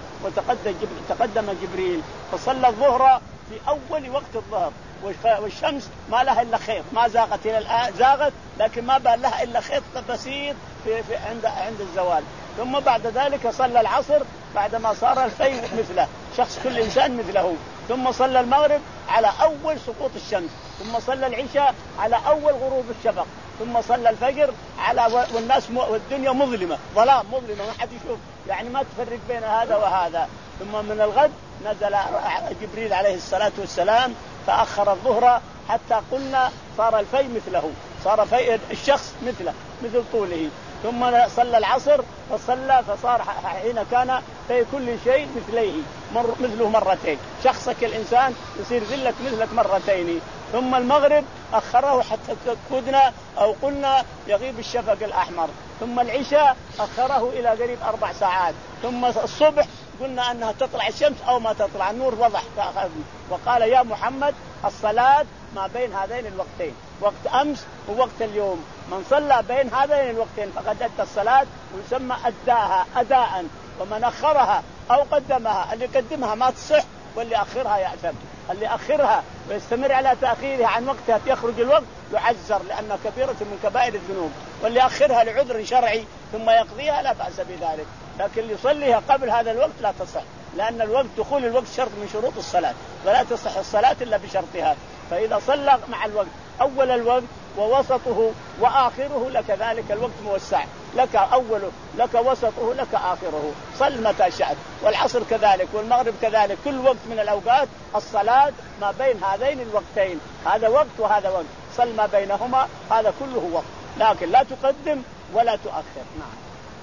Speaker 1: وتقدم جبريل فصلى الظهر في أول وقت الظهر والشمس ما لها إلا خيط ما زاغت إلى الآن زاغت لكن ما بال لها إلا خيط بسيط في, في عند عند الزوال. ثم بعد ذلك صلى العصر بعدما صار الفيء مثله شخص كل إنسان مثله. ثم صلى المغرب على أول سقوط الشمس ثم صلى العشاء على أول غروب الشفق ثم صلى الفجر على والناس والدنيا مظلمة ظلام مظلمة ما حد يشوف يعني ما تفرق بين هذا وهذا. ثم من الغد نزل جبريل عليه الصلاة والسلام فأخر الظهر حتى قلنا صار الفيء مثله صار فيء الشخص مثله مثل طوله. ثم صلى العصر فصلى فصار حين كان في كل شيء مثليه مر مثله مرتين شخصك الإنسان يصير ذلك مثلك مرتين. ثم المغرب أخره حتى كدنا أو قلنا يغيب الشفق الأحمر. ثم العشاء أخره إلى قريب أربع ساعات. ثم الصبح قلنا أنها تطلع الشمس أو ما تطلع النور وضح وقال يا محمد الصلاة ما بين هذين الوقتين وقت أمس ووقت اليوم من صلى بين هذين الوقتين فقد أدى الصلاة ويسمى أداها أداء. ومن أخرها أو قدمها اللي قدمها ما تصح واللي أخرها يأثم اللي أخرها ويستمر على تأخيرها عن وقتها يخرج الوقت يعذر لأنها كبيرة من كبائر الذنوب. واللي أخرها لعذر شرعي ثم يقضيها لا بأس بذلك لكن اللي يصليها قبل هذا الوقت لا تصح لأن الوقت دخول الوقت شرط من شروط الصلاة ولا تصح الصلاة إلا بشرطها. فإذا صلى مع الوقت أول الوقت ووسطه وآخره لك ذلك الوقت موسع، لك أوله لك وسطه لك آخره، صل متى شئت. والعصر كذلك والمغرب كذلك، كل وقت من الأوقات الصلاة ما بين هذين الوقتين، هذا وقت وهذا وقت، صل ما بينهما، هذا كله وقت، لكن لا تقدم ولا تؤخر. نعم.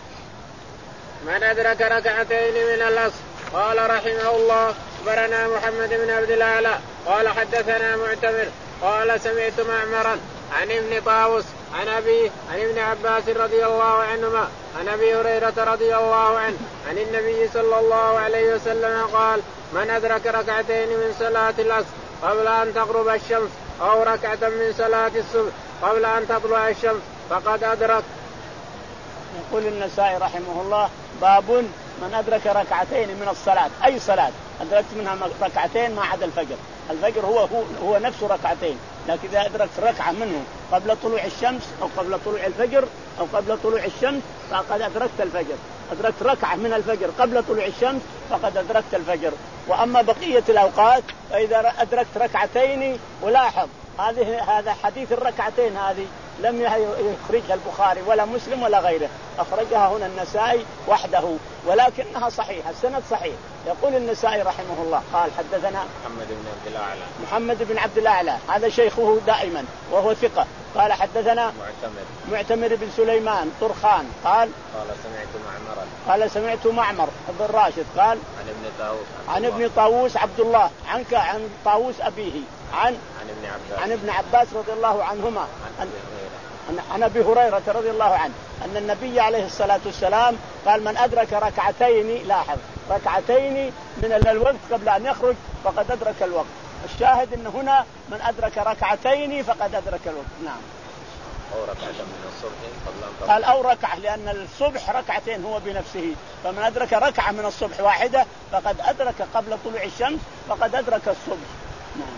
Speaker 3: من أدرك ركعتين من العصر. قال رحمه الله أخبرنا محمد بن عبد الأعلى قال حدثنا معتمر قال سمعت معمرا عن ابن طاووس عن أبيه عن ابن عباس رضي الله عنهما عن أبي هريرة رضي الله عنه عن النبي صلى الله عليه وسلم قال: من أدرك ركعتين من صلاة العصر قبل أن تغرب الشمس أو ركعة من صلاة الصبح قبل أن تطلع الشمس فقد أدرك.
Speaker 1: يقول النسائي رحمه الله: باب من أدرك ركعتين من الصلاة، أي صلاة أدركت منها ركعتين ما عدا الفجر، الفجر هو هو, هو نفسه ركعتين، لكن إذا أدركت ركعة منه قبل طلوع الشمس أو قبل طلوع الفجر أو قبل طلوع الشمس فقد أدركت الفجر، أدركت ركعة من الفجر قبل طلوع الشمس فقد أدركت الفجر. وأما بقية الأوقات فإذا أدركت ركعتين، ولاحظ هذه هذا حديث الركعتين هذه لم يخرجها البخاري ولا مسلم ولا غيره، أخرجها هنا النسائي وحده ولكنها صحيحة، السند صحيح. يقول النسائي رحمه الله قال: حدثنا
Speaker 2: محمد بن عبد الأعلى
Speaker 1: محمد بن عبد الأعلى هذا شيخه دائما وهو ثقة. قال: حدثنا
Speaker 2: معتمر
Speaker 1: معتمر بن سليمان طرخان قال:
Speaker 2: قال سمعت معمرا
Speaker 1: قال سمعت معمر بن راشد قال:
Speaker 2: عن ابن طاووس
Speaker 1: عن ابن طاووس عبد الله عنك عن طاووس أبيه عن
Speaker 2: عن ابن عباس
Speaker 1: عن ابن عباس رضي الله عنهما
Speaker 2: عن
Speaker 1: عن أبي هريرة رضي الله عنه أن النبي عليه الصلاة والسلام قال: من أدرك ركعتين، لاحظ ركعتين من الوقت قبل أن يخرج فقد أدرك الوقت. الشاهد أن هنا من أدرك ركعتين فقد أدرك الوقت. نعم.
Speaker 2: أو ركعة من الصبح قبل أن
Speaker 1: قال أو ركعة، لأن الصبح ركعتين هو بنفسه، فمن أدرك ركعة من الصبح واحدة فقد أدرك قبل طلوع الشمس فقد أدرك الصبح. نعم.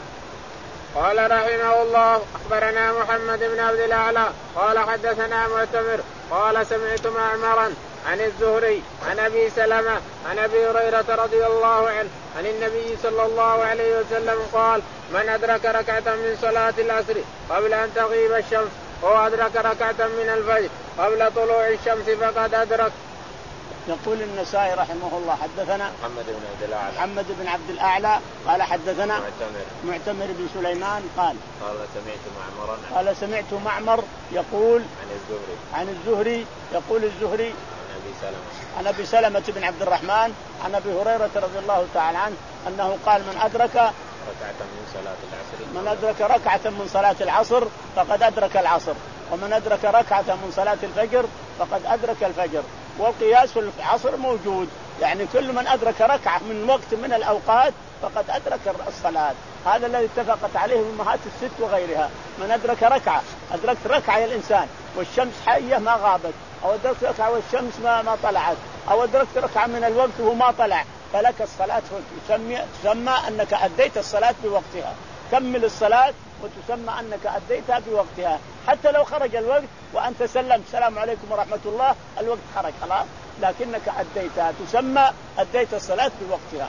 Speaker 3: قال رحمه الله أخبرنا محمد بن عبد الأعلى قال حدثنا معتمر قال سمعت معمرا عن الزهري عن أبي سلمة عن أبي هريرة رضي الله عنه عن النبي صلى الله عليه وسلم قال: من أدرك ركعة من صلاة العصر قبل أن تغيب الشمس أو أدرك ركعة من الفجر قبل طلوع الشمس فقد أدرك.
Speaker 1: يقول النسائي رحمه الله: حدثنا
Speaker 2: محمد بن عبد الأعلى
Speaker 1: محمد بن عبد الأعلى قال: حدثنا
Speaker 2: معتمر
Speaker 1: معتمر بن سليمان قال:
Speaker 2: قال سمعت معمرا
Speaker 1: قال سمعت معمر يقول
Speaker 2: عن الزهري
Speaker 1: عن الزهري يقول الزهري
Speaker 2: عن أبي سلمة
Speaker 1: عن أبي سلمة بن عبد الرحمن عن أبي هريرة رضي الله تعالى عنه أنه قال: من أدرك
Speaker 2: ركعة من صلاة العصر
Speaker 1: من أدرك ركعة من صلاة العصر فقد أدرك العصر، ومن أدرك ركعة من صلاة الفجر فقد أدرك الفجر. والقياس في العصر موجود، يعني كل من أدرك ركعة من وقت من الأوقات فقد أدرك الصلاة، هذا الذي اتفقت عليه الأمهات الست وغيرها. من أدرك ركعة، أدركت ركعة يا الإنسان والشمس حية ما غابت، أو أدركت ركعة والشمس ما ما طلعت، أو أدركت ركعة من الوقت وما طلع، فلك الصلاة، تسمى, تسمى أنك أديت الصلاة بوقتها. كمل الصلاة وتسمى أنك أديتها بوقتها، حتى لو خرج الوقت وأنت سلمت السلام عليكم ورحمة الله، الوقت خرج خلاص، لكنك أديتها، تسمى أديت الصلاة بوقتها.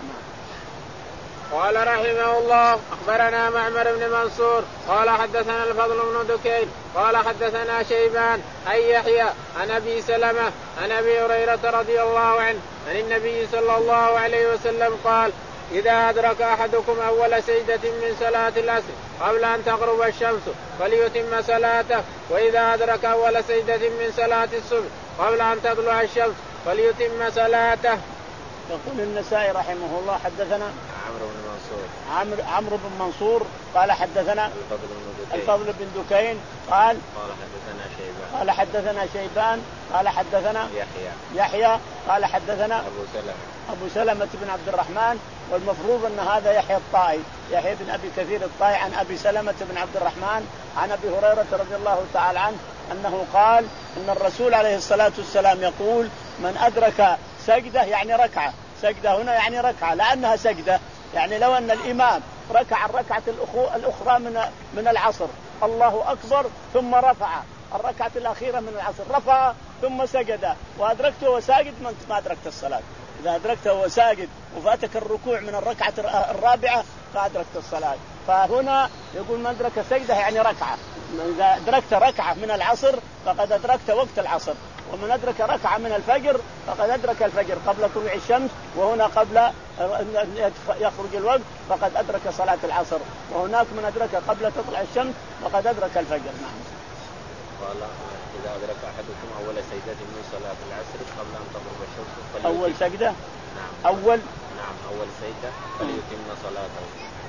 Speaker 3: قال رحمه الله أخبرنا معمر بن منصور قال حدثنا الفضل بن دكين قال حدثنا شيبان عن يحيى عن أبي سلمة عن أبي هريرة رضي الله عنه عن النبي صلى الله عليه وسلم قال: إذا أدرك أحدكم أول سجدة من صلاة العصر قبل أن تغرب الشمس فليتم صلاته، وإذا أدرك أول سجدة من صلاة الصبح قبل أن تطلع الشمس فليتم صلاته.
Speaker 1: يقول النسائي رحمه الله: حدثنا
Speaker 2: عمرو بن منصور
Speaker 1: عمرو عمرو بن منصور قال حدثنا
Speaker 2: الفضل بن دكين
Speaker 1: الفضل بن دكين قال
Speaker 2: قال حدثنا شيبان
Speaker 1: قال حدثنا شيبان قال حدثنا
Speaker 2: يحيى
Speaker 1: يحيى قال حدثنا
Speaker 2: أبو سلمة
Speaker 1: أبو سلمة بن عبد الرحمن، والمفروض أن هذا يحيى الطائي، يحيى بن أبي كثير الطائي عن أبي سلمة بن عبد الرحمن عن أبي هريرة رضي الله تعالى عنه أنه قال أن الرسول عليه الصلاة والسلام يقول: من أدرك سجدة، يعني ركعة، سجدة هنا يعني ركعة لأنها سجدة، يعني لو أن الإمام ركع الركعة الأخرى من من العصر الله أكبر ثم رفع الركعة الأخيرة من العصر، رفع ثم سجد وأدركته وساجد ما أدركت الصلاة. إذا أدركته وساجد وفاتك الركوع من الركعة الرابعة فأدركت الصلاة، فهنا يقول من أدرك سجدة يعني ركعة، إذا أدركت ركعة من العصر فقد أدركت وقت العصر، ومن أدرك ركعة من الفجر فقد أدرك الفجر قبل طلوع الشمس، وهنا قبل أن يخرج الوقت فقد أدرك صلاة العصر، وهناك من أدرك قبل تطلع الشمس فقد أدرك الفجر. نعم.
Speaker 2: قال إذا أدرك أحدكم أول سجدة من صلاة العصر قبل أن تغرب الشمس
Speaker 1: أول سجدة.
Speaker 2: نعم.
Speaker 1: أول
Speaker 2: نعم أول سجدة فليتم صلاته.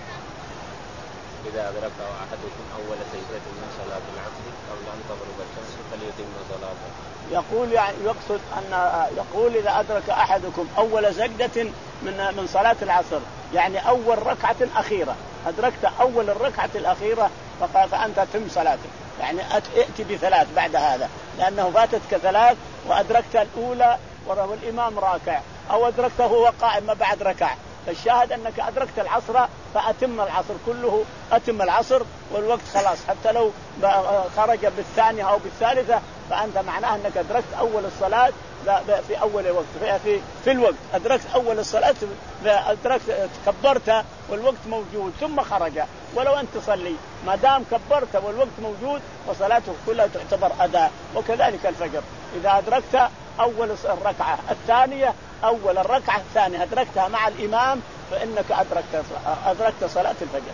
Speaker 2: إذا أدرك أحدكم أول سجدة من صلاة العصر قبل أن تغرب الشمس فليتم صلاته.
Speaker 1: يقول يعني يقصد أن يقول إذا أدرك أحدكم أول سجدة من من صلاة العصر يعني أول ركعة أخيرة، أدركت أول الركعة الأخيرة فأنت تم صلاتك، يعني ائتي بثلاث بعد هذا، لأنه فاتتك ثلاث وأدركت الأولى والإمام راكع، أو أدركته وهو قائم ما بعد ركع، فالشاهد أنك أدركت العصر فأتم العصر كله، أتم العصر والوقت خلاص، حتى لو خرج بالثانية أو بالثالثة فأنت معناه أنك أدركت أول الصلاة في أول وقت في, في, في الوقت أدركت أول الصلاة، أدركت كبرت والوقت موجود ثم خرج، ولو أنت تصلي ما دام كبرت والوقت موجود وصلاته كلها تعتبر أداء. وكذلك الفجر إذا أدركت أول الركعة الثانية أول الركعة الثانية أدركتها مع الإمام فإنك أدركت أدركت صلاة الفجر.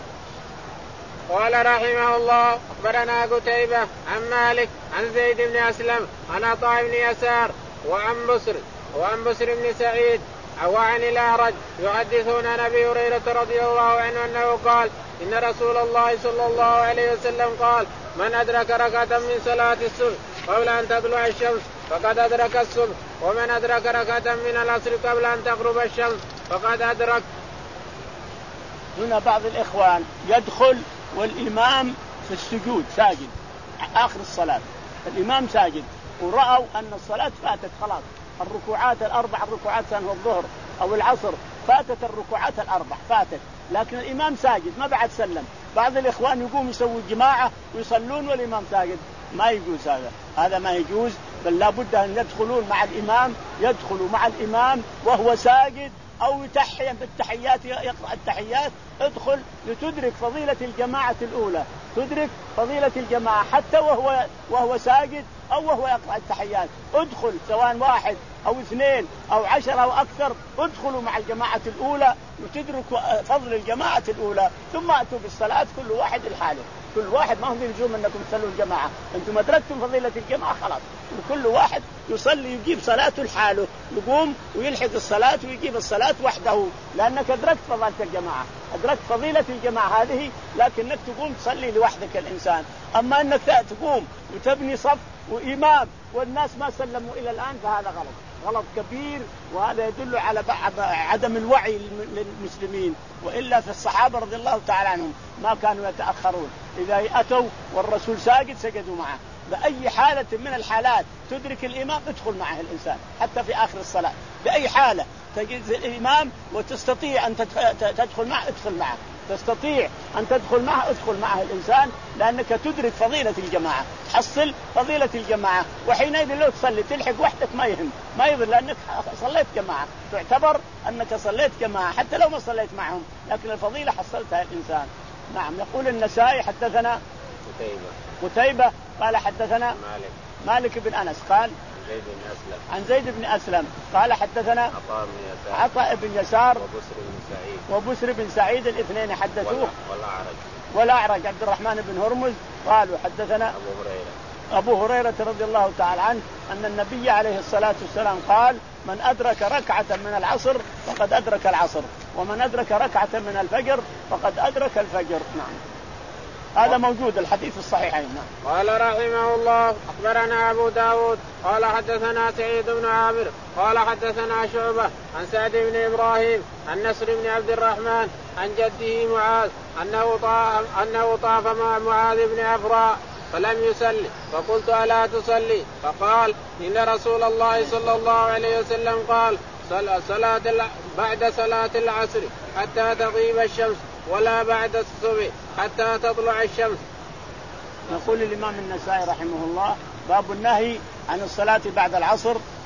Speaker 3: قال رحمه الله أخبرنا قتيبة عن مالك عن زيد بن أسلم عن عطاء بن يسار وعن بسر وعن بسر بن سعيد وعن الأعرج يحدثون عن أبي هريرة رضي الله عنه أنه قال إن رسول الله صلى الله عليه وسلم قال من أدرك ركعة من صلاة الصبح قبل أن تطلع الشمس فقد أدرك الصبح، ومن أدرك ركعة من العصر قبل أن تغرب الشمس فقد أدرك.
Speaker 1: هنا بعض الإخوان يدخل والإمام في السجود ساجد آخر الصلاة، الإمام ساجد ورأوا أن الصلاة فاتت خلاص، الركوعات الأربع الركوعات سنة الظهر أو العصر فاتت الركوعات الأربع فاتت، لكن الإمام ساجد ما بعد سلم. بعض الإخوان يقوم يسوي جماعة ويصلون والإمام ساجد، ما يجوز هذا، هذا ما يجوز، بل لا بد أن يدخلون مع الإمام، يدخلوا مع الإمام وهو ساجد أو يتحيا بالتحيات يقرأ التحيات، ادخل لتدرك فضيلة الجماعة الأولى، تدرك فضيلة الجماعة حتى وهو وهو ساجد أو وهو يقرأ التحيات، ادخل سواء واحد أو اثنين أو عشرة أو أكثر، ادخلوا مع الجماعة الأولى وتدرك فضل الجماعة الأولى، ثم أتوا بالصلاة كل واحد الحاله، كل واحد ما هم يلزم أنكم تصلوا الجماعة، أنتم أدركتم فضيلة الجماعة خلاص، وكل واحد يصلي يجيب صلاته الحاله، يقوم ويلحق الصلاة ويجيب الصلاة وحده، لأنك أدركت فضيلة الجماعة، أدركت فضيلة الجماعة هذه، لكنك تقوم تصلي لوحدك الإنسان. أما أنك تقوم وتبني صف وإمام والناس ما سلموا إلى الآن فهذا غلط، غلط كبير، وهذا يدل على عدم الوعي للمسلمين، وإلا في الصحابة رضي الله تعالى عنهم ما كانوا يتأخرون، إذا أتوا والرسول ساجد سجدوا معه، بأي حالة من الحالات تدرك الإمام ادخل معه الإنسان، حتى في آخر الصلاة بأي حالة تجد الإمام وتستطيع أن تدخل معه ادخل معه، تستطيع أن تدخل معه ادخل معه الإنسان، لأنك تدرك فضيلة الجماعة، تحصل فضيلة الجماعة، وحينئذ لو تصلي تلحق وحدك ما يهم ما يضر، لأنك صليت جماعة، تعتبر أنك صليت جماعة حتى لو ما صليت معهم، لكن الفضيلة حصلتها الإنسان. نعم. يقول النسائي حدثنا
Speaker 2: قتيبة
Speaker 1: قتيبة قال حدثنا
Speaker 2: مالك
Speaker 1: مالك بن أنس قال
Speaker 2: زيد بن أسلم
Speaker 1: عن زيد بن أسلم قال حدثنا
Speaker 2: عطاء بن يسار
Speaker 1: عطاء بن يسار
Speaker 2: وبسر بن سعيد
Speaker 1: وبسر بن سعيد الاثنين حدثوه،
Speaker 2: والأعرج
Speaker 1: والأعرج عبد الرحمن بن هرمز قالوا حدثنا
Speaker 2: أبو هريرة
Speaker 1: أبو هريرة رضي الله تعالى عنه أن النبي عليه الصلاة والسلام قال من أدرك ركعة من العصر فقد أدرك العصر، ومن أدرك ركعة من الفجر فقد أدرك الفجر. نعم. هذا موجود الحديث الصحيحين. نعم.
Speaker 3: قال رحمه الله أخبرنا أبو داود قال حدثنا سعيد بن عامر قال حدثنا شعبة عن سعد بن إبراهيم عن نصر بن عبد الرحمن عن جده معاذ أنه طاف, أنه طاف مع معاذ بن عفراء فلم يصلي، فقلت ألا تصلي؟ فقال إن رسول الله صلى الله عليه وسلم قال صلاة بعد صلاة العصر حتى تغيب الشمس، ولا بعد الصبح حتى تطلع الشمس.
Speaker 1: يقول الإمام النسائي رحمه الله باب النهي عن الصلاة بعد العصر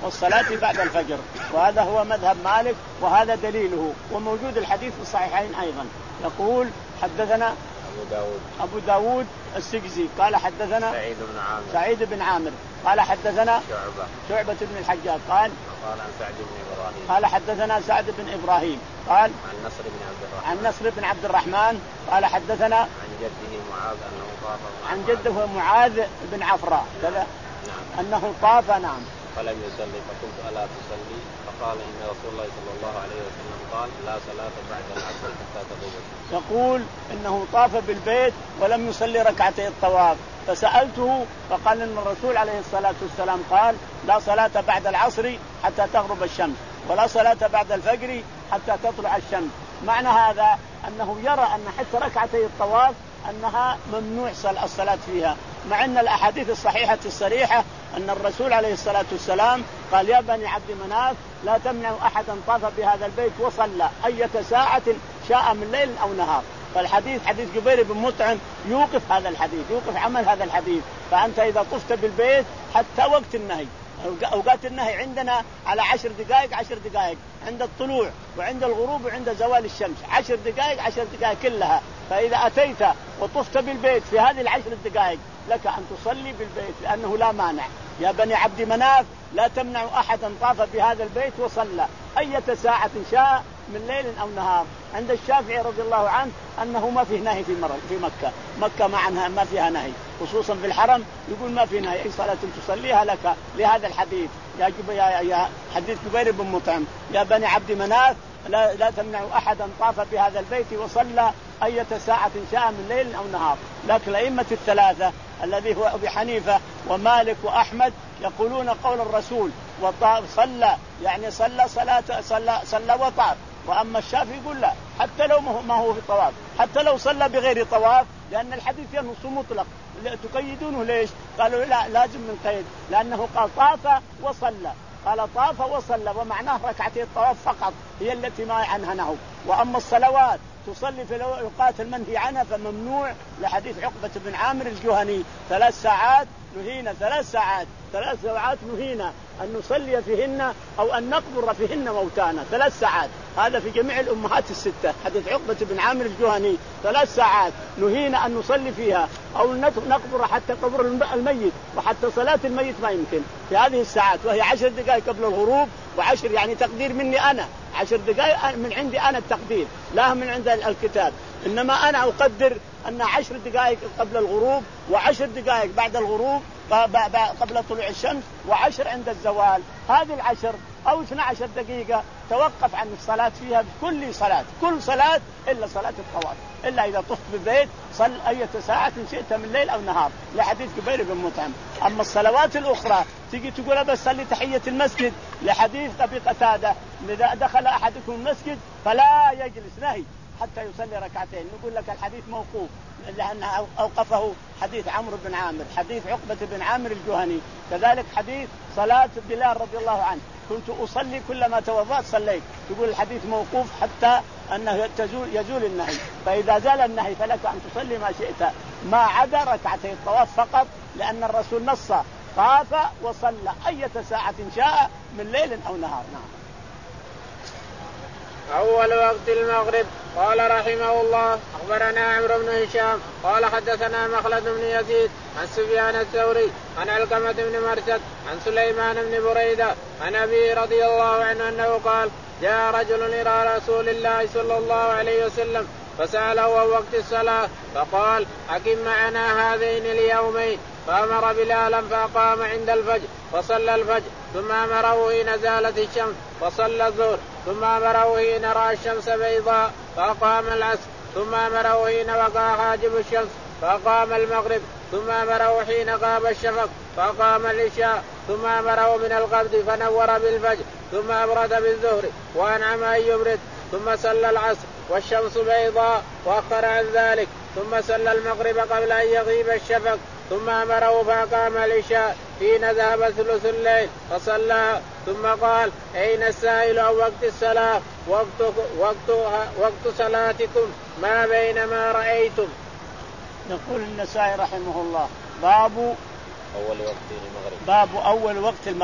Speaker 1: والصلاة بعد الفجر. وهذا هو مذهب مالك وهذا دليله، وموجود الحديث في الصحيحين أيضا. يقول حدثنا
Speaker 2: أبو داود
Speaker 1: أبو داود السجزي قال حدثنا
Speaker 2: سعيد بن عامر
Speaker 1: سعيد بن عامر قال حدثنا
Speaker 2: شعبة
Speaker 1: شعبة بن الحجاج قال
Speaker 2: قال عن سعد بن إبراهيم
Speaker 1: قال حدثنا سعد بن إبراهيم قال
Speaker 2: عن نصر بن عبد الرحمن
Speaker 1: عن نصر بن عبد الرحمن قال حدثنا
Speaker 2: عن جده معاذ أنه طاف
Speaker 1: عن جده معاذ بن عفراء كذا
Speaker 2: نعم.
Speaker 1: أنه طاف نعم
Speaker 2: فلم يصلي فقلت ألا تصلي فقال إن رسول الله صلى الله عليه وسلم قال لا صلاة بعد العصر حتى تغيب الشمس.
Speaker 1: يقول إنه طاف بالبيت ولم يصلي ركعتي الطواف، فسألته فقال إن الرسول عليه الصلاة والسلام قال لا صلاة بعد العصر حتى تغرب الشمس ولا صلاة بعد الفجر حتى تطلع الشمس. معنى هذا أنه يرى أن حتى ركعتي الطواف أنها ممنوع الصلاة فيها، مع أن الأحاديث الصحيحة الصريحة أن الرسول عليه الصلاة والسلام قال يا بني عبد مناف لا تمنعوا أحدا طاف بهذا البيت وصلى أية ساعة شاء من ليل أو نهار. فالحديث حديث جبير بن مطعم يوقف هذا الحديث، يوقف عمل هذا الحديث. فأنت إذا طفت بالبيت حتى وقت النهي، أوقات النهي عندنا على عشر دقائق عشر دقائق عند الطلوع وعند الغروب وعند زوال الشمس، عشر دقائق عشر دقائق كلها. فإذا أتيت وطفت بالبيت في هذه العشر دقائق لك أن تصلي بالبيت لأنه لا مانع. يا بني عبد مناف لا تمنعوا أحدا طاف بهذا البيت وصلى أية ساعة شاء من ليل أو نهار. عند الشافعي رضي الله عنه أنه ما فيه نهي في مرض في مكة، مكة معناها ما فيها نهي، خصوصا في الحرم يقول ما في نهي، أي صلاة تصليها لك لهذا الحديث يا, يا, يا حديث جبير بن مطعم يا بني عبد مناف لا, لا تمنعوا أحدا طاف بهذا البيت وصلى أية ساعة شاء من ليل أو نهار. لكن الأئمة الثلاثة الذي هو أبي حنيفة ومالك وأحمد يقولون قول الرسول وصلى يعني صلى صلاة صلى صلى وطاف. وأما الشافعي يقول لا حتى لو ما هو في طواف، حتى لو صلى بغير طواف، لأن الحديث ينص مطلق. تقيدونه ليش؟ قالوا لا لازم من قيد، لأنه قال طاف وصلى، قال طاف وصلى ومعناه ركعتي الطواف فقط هي التي ما عنها نهو. وأما الصلوات تصلي في الأوقات المنهي عنها فممنوع، لحديث عقبة بن عامر الجهني ثلاث ساعات نهينا ثلاث ساعات ثلاث ساعات نهينا أن نصلي فيهن أو أن نقبر فيهن موتانا، ثلاث ساعات. هذا في جميع الأمهات الستة، حديث عقبة بن عامر الجهني ثلاث ساعات نهينا أن نصلي فيها أو نقبر حتى قبر الميت، وحتى صلاة الميت ما يمكن في هذه الساعات، وهي عشر دقائق قبل الغروب وعشر يعني تقدير مني أنا، عشر دقائق من عندي أنا التقدير لا من عند الكتاب، إنما أنا أقدر أن عشر دقائق قبل الغروب وعشر دقائق بعد الغروب قبل طلوع الشمس وعشر عند الزوال. هذه العشر أو اثنتي عشرة دقيقة توقف عن الصلاة فيها بكل صلاة، كل صلاة إلا صلاة الطواف، إلا إذا طفت بالبيت صل أي ساعة شئت من ليل أو نهار، لحديث جبير بن مطعم. أما الصلوات الأخرى تيجي تقول بس صلي تحية المسجد، لحديث أبي قتادة إذا دخل أحدكم المسجد فلا يجلس نهي حتى يصلي ركعتين. نقول لك الحديث موقوف لأن أوقفه حديث عمرو بن عامر، حديث عقبة بن عامر الجهني، كذلك حديث صلاة بلال رضي الله عنه كنت أصلي كلما توضأت صليت، يقول الحديث موقوف حتى أنه تزول يزول النهي. فإذا زال النهي فلك أن تصلي ما شئت ما عدا ركعتي الطواف فقط، لأن الرسول نص طاف وصلى أية ساعة شاء من ليل أو نهار. نعم.
Speaker 3: أول وقت المغرب. قال رحمه الله أخبرنا عمرو بن هشام قال حدثنا مخلد بن يزيد عن سفيان الثوري عن علقمة بن مرثد عن سليمان بن بريدة عن أبي رضي الله عنه أنه قال جاء رجل إلى رسول الله صلى الله عليه وسلم فسأله عن وقت الصلاة فقال أقم معنا هذين اليومين، فأمر بلالا فأقام عند الفجر فصلى الفجر، ثم أمره حين زالت الشمس فصلى الظهر، ثم أمره حين رأى الشمس بيضاء فأقام العصر، ثم أمره حين وقع حاجب الشمس فأقام المغرب، ثم أمره حين غاب الشفق فأقام العشاء، ثم أمره من الغد فنور بالفجر، ثم أبرد بالظهر وأنعم أن يبرد، ثم صلى العصر والشمس بيضاء وأخر عن ذلك، ثم صلى المغرب قبل أن يغيب الشفق، ثم أمره فأقام العشاء حين ذهب ثلث الليل فصلى، ثم قال أين السائل عن وقت الصلاة؟ وقت, وقت, وقت صلاتكم ما بين ما رأيتم.
Speaker 1: يقول النسائي رحمه الله باب
Speaker 2: أول وقت المغرب.
Speaker 1: باب أول وقت المغرب.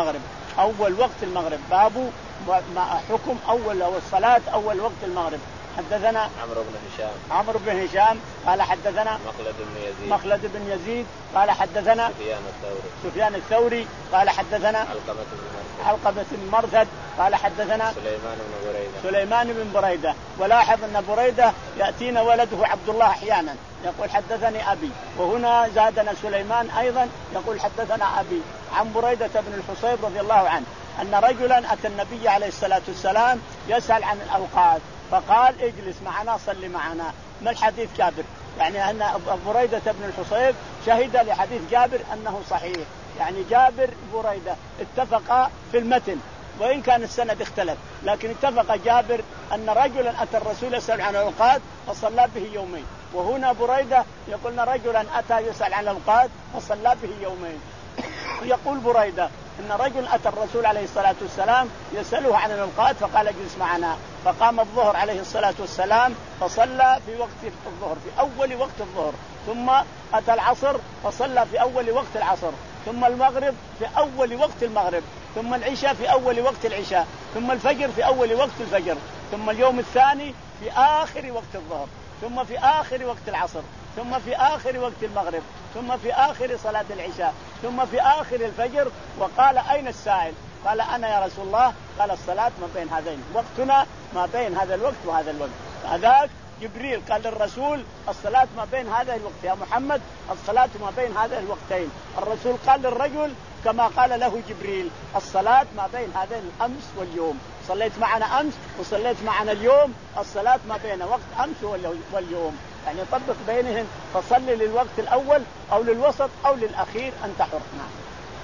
Speaker 1: أول وقت المغرب. باب ما حكم أول أو الصلاة أول وقت المغرب. حدثنا
Speaker 2: عمرو بن هشام
Speaker 1: عمرو بن هشام قال حدثنا
Speaker 2: مخلد بن يزيد
Speaker 1: مخلد بن يزيد قال حدثنا
Speaker 2: سفيان الثوري
Speaker 1: سفيان الثوري قال حدثنا
Speaker 2: علقمة بن
Speaker 1: علقمة بن مرثد قال حدثنا
Speaker 2: سليمان بن بريدة
Speaker 1: سليمان بن بريدة. ولاحظ أن بريدة يأتينا ولده عبد الله أحيانا يقول حدثني أبي، وهنا زادنا سليمان أيضا يقول حدثنا أبي عن بريدة بن الحصيب رضي الله عنه أن رجلا أتى النبي عليه الصلاة والسلام يسأل عن الأوقات فقال اجلس معنا صلي معنا. ما الحديث جابر؟ يعني أن بريدة بن الحصيب شهد لحديث جابر أنه صحيح، يعني جابر بريدة اتفقا في المتن وإن كان السند اختلف، لكن اتفق جابر أن رجلا أتى الرسول يسأل عن الأوقات فصلى به يومين. وهنا بريدة يقول رجلا أتى يسأل عن الأوقات فصلى به يومين. يقول بريدة إن رجل أتى الرسول عليه الصلاة والسلام يسأله عن الأوقات فقال اجلس معنا، فقام الظهر عليه الصلاة والسلام فصلى في وقت الظهر في أول وقت الظهر، ثم أتى العصر فصلى في أول وقت العصر، ثم المغرب في أول وقت المغرب، ثم العشاء في أول وقت العشاء، ثم الفجر في أول وقت الفجر، ثم اليوم الثاني في آخر وقت الظهر، ثم في آخر وقت العصر، ثم في آخر وقت المغرب، ثم في آخر صلاة العشاء، ثم في آخر الفجر. وقال أين السائل؟ قال أنا يا رسول الله. قال الصلاة ما بين هذين، وقتنا ما بين هذا الوقت وهذا الوقت. هذاك جبريل قال للرسول الصلاة ما بين هذا الوقت يا محمد، الصلاة ما بين هذا الوقتين. الرسول قال للرجل كما قال له جبريل الصلاة ما بين هذين الأمس واليوم، صليت معنا أمس وصليت معنا اليوم، الصلاة ما بين وقت أمس واليوم، يعني طبق بينهم فصلي للوقت الأول أو للوسط أو للأخير أنت حر. نعم.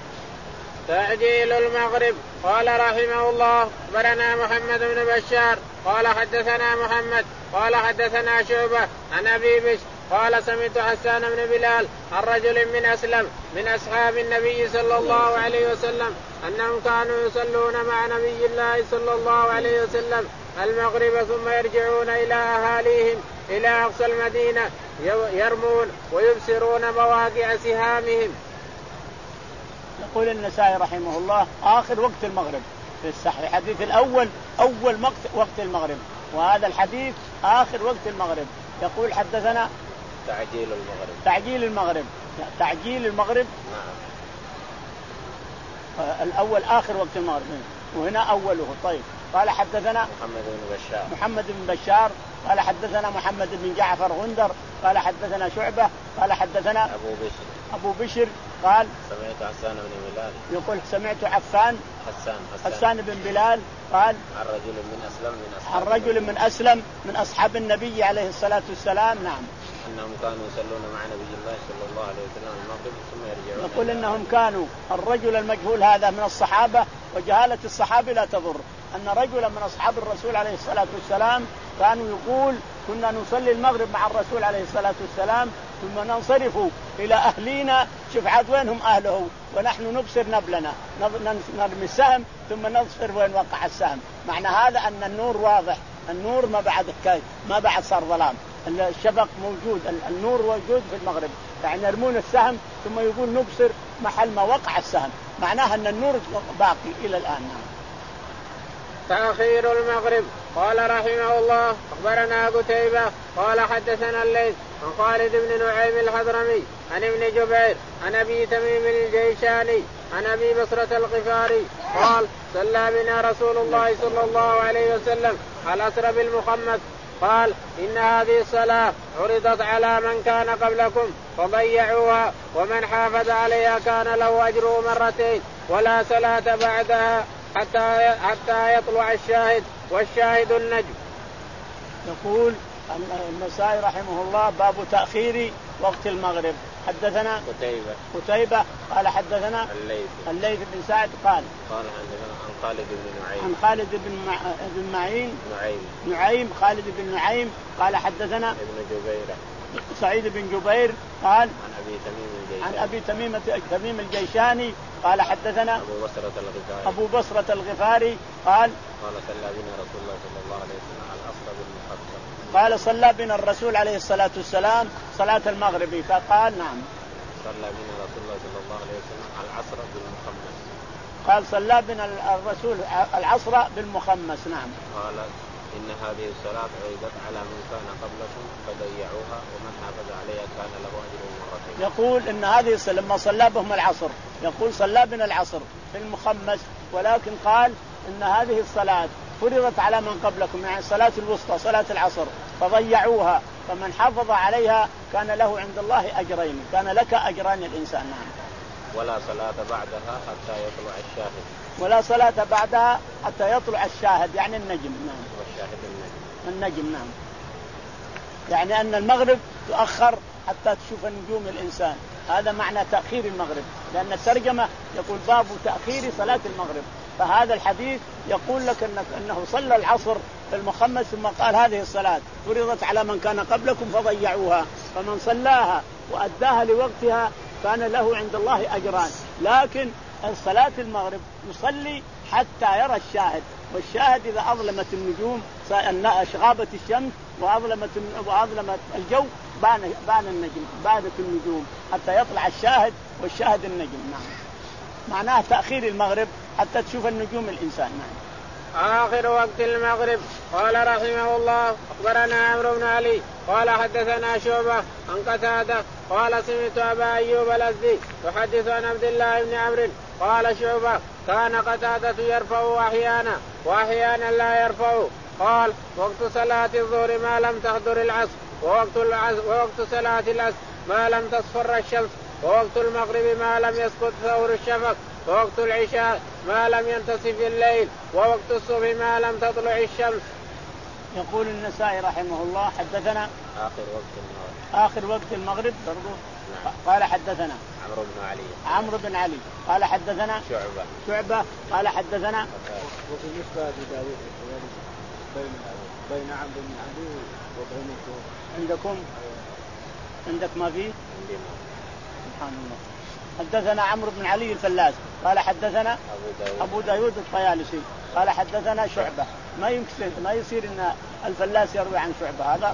Speaker 3: تعجيل المغرب. قال رحمه الله أخبرنا محمد بن بشار قال حدثنا محمد قال حدثنا شعبة عن أبي بشر قال سمعت حسان بن بلال عن رجل من أسلم من أصحاب النبي صلى الله عليه وسلم أنهم كانوا يصلون مع نبي الله صلى الله عليه وسلم المغرب ثم يرجعون إلى أهاليهم إلى أقصى المدينة يرمون ويبصرون مواقع سهامهم.
Speaker 1: يقول النسائي رحمه الله آخر وقت المغرب في الصحيح. الحديث الأول أول وقت وقت المغرب، وهذا الحديث آخر وقت المغرب. يقول حدثنا
Speaker 2: تعجيل المغرب
Speaker 1: تعجيل المغرب تعجيل المغرب
Speaker 2: نعم.
Speaker 1: الأول آخر وقت المغرب وهنا أوله. طيب قال حدثنا
Speaker 2: محمد بن بشار
Speaker 1: محمد بن بشار قال حدثنا محمد بن جعفر غندر قال حدثنا شعبة قال حدثنا
Speaker 2: أبو بشر
Speaker 1: أبو بشر قال
Speaker 2: سمعت حسان بن بلال
Speaker 1: يقول سمعت عفان
Speaker 2: حسان حسان,
Speaker 1: حسان بن بلال قال
Speaker 2: عن رجل من أسلم من أصحاب
Speaker 1: عن رجل من أسلم من أصحاب النبي عليه الصلاة والسلام. نعم.
Speaker 2: أنهم كانوا يصلون مع نبي الله صلى الله عليه وسلم المغرب ثم يرجعون.
Speaker 1: يقول إنهم كانوا الرجل المجهول هذا من الصحابة، وجهالة الصحابة لا تضر، أن رجلا من أصحاب الرسول عليه الصلاة والسلام كانوا يقول كنا نصلي المغرب مع الرسول عليه الصلاة والسلام ثم ننصرف إلى أهلينا، شوف عاد وينهم أهله ونحن نبصر نبلنا نرمي السهم ثم ننصر وين وقع السهم. معنى هذا أن النور واضح، النور ما بعد حكاية ما بعد صار ظلام، الشفق موجود، النور موجود في المغرب، يعني يرمون السهم ثم يقول نبصر محل ما وقع السهم، معناها أن النور باقي إلى الآن.
Speaker 3: تأخير المغرب. قال رحمه الله أخبرنا قتيبة قال حدثنا الليث عن خالد بن نعيم الحضرمي عن ابن جبير عن أبي تميم الجيشاني عن أبي بصرة الغفاري قال صلى بنا رسول الله صلى الله عليه وسلم العصر بالمخمس قال إن هذه الصلاة عرضت على من كان قبلكم فضيعوها ومن حافظ عليها كان له أجر مرتين ولا صلاة بعدها حتى حتى يطلع الشاهد والشاهد النجم.
Speaker 1: يقول النسائي رحمه الله باب تأخير وقت المغرب. حدثنا
Speaker 2: قتيبة
Speaker 1: قتيبة قال حدثنا
Speaker 2: الليث
Speaker 1: الليث بن سعد قال
Speaker 2: قال عن خالد بن نعيم
Speaker 1: عن خالد بن مع... بن معين
Speaker 2: نعيم
Speaker 1: نعيم خالد بن نعيم قال حدثنا
Speaker 2: ابن جبير
Speaker 1: سعيد بن جبير قال
Speaker 2: عن أبي تميم الجيشاني
Speaker 1: عن أبي تميم تميم الجيشاني قال حدثنا
Speaker 2: أبو بصرة الغفاري
Speaker 1: أبو بصرة الغفاري قال
Speaker 2: قال صلى بنا رسول الله صلى الله عليه وسلم على العصر بالمخمس
Speaker 1: قال صلى بنا الرسول عليه الصلاة والسلام صلاة المغرب فقال نعم
Speaker 2: صلى بنا رسول الله صلى الله عليه وسلم على العصر بالمخمس
Speaker 1: قال صلى بنا الرسول العصر بالمخمس. نعم.
Speaker 2: قال إن هذه الصلاة عيدت على من كان قبلكم فضيعوها ومن حافظ عليها كان له أجر مرتين.
Speaker 1: يقول إن هذه الصلاة لما صلى بهم العصر يقول صلى بنا العصر في المخمس، ولكن قال إن هذه الصلاة فرضت على من قبلكم يعني الصلاة الوسطى صلاة العصر فضيعوها فمن حافظ عليها كان له عند الله أجرين، كان لك أجران الإنسان. نعم.
Speaker 2: ولا صلاة بعدها حتى يطلع الشاهد.
Speaker 1: ولا صلاة بعدها حتى يطلع الشاهد يعني النجم. نعم.
Speaker 2: والشاهد النجم.
Speaker 1: النجم. نعم. يعني أن المغرب تؤخر حتى تشوف النجوم الإنسان، هذا معنى تأخير المغرب، لأن الترجمة يقول باب تأخير صلاة المغرب، فهذا الحديث يقول لك أنك أنه صلى العصر في المخمس ثم قال هذه الصلاة فرضت على من كان قبلكم فضيعوها، فمن صلاها وأداها لوقتها كان له عند الله أجران. لكن صلاة المغرب يصلي حتى يرى الشاهد، والشاهد إذا أظلمت النجوم غابت الشمس وأظلمت وأظلمت الجو بان بان النجم بانت النجوم حتى يطلع الشاهد والشاهد النجم. نعم. معناه تأخير المغرب حتى تشوف النجوم الإنسان. نعم.
Speaker 3: آخر وقت المغرب. قال رحمه الله أخبرنا عمرو بن علي قال حدثنا شعبة عن قتادة قال سمعت أبا أيوب الأزدي يحدث عن عبد الله بن عمرو قال شعبة كان قتادة يرفع أحيانا وأحيانا لا يرفع. قال وقت صلاة الظهر ما لم تحضر العصر، ووقت العصر ووقت صلاة العصر ما لم تصفر الشمس، ووقت المغرب ما لم يسقط ثور الشفق، ووقت العشاء ما لم ينتصف الليل، ووقت الصبح ما لم تطلع الشمس.
Speaker 1: يقول النسائي رحمه الله حدثنا
Speaker 2: آخر وقت المغرب.
Speaker 1: آخر وقت المغرب برضو. نعم. قال حدثنا
Speaker 2: عمرو بن علي
Speaker 1: عمرو بن علي قال حدثنا
Speaker 2: شعبة
Speaker 1: شعبة قال حدثنا
Speaker 4: وفي نسبة داوود بين بين عمرو بن علي وبينكم
Speaker 1: عندكم عندك ما فيه سبحان الله. حدثنا عمرو بن علي الفلاس قال حدثنا
Speaker 2: أبو داود,
Speaker 1: أبو داود الطيالسي قال حدثنا شعبة. ما يمكن ما يصير إن الفلاس يروي عن شعبة، هذا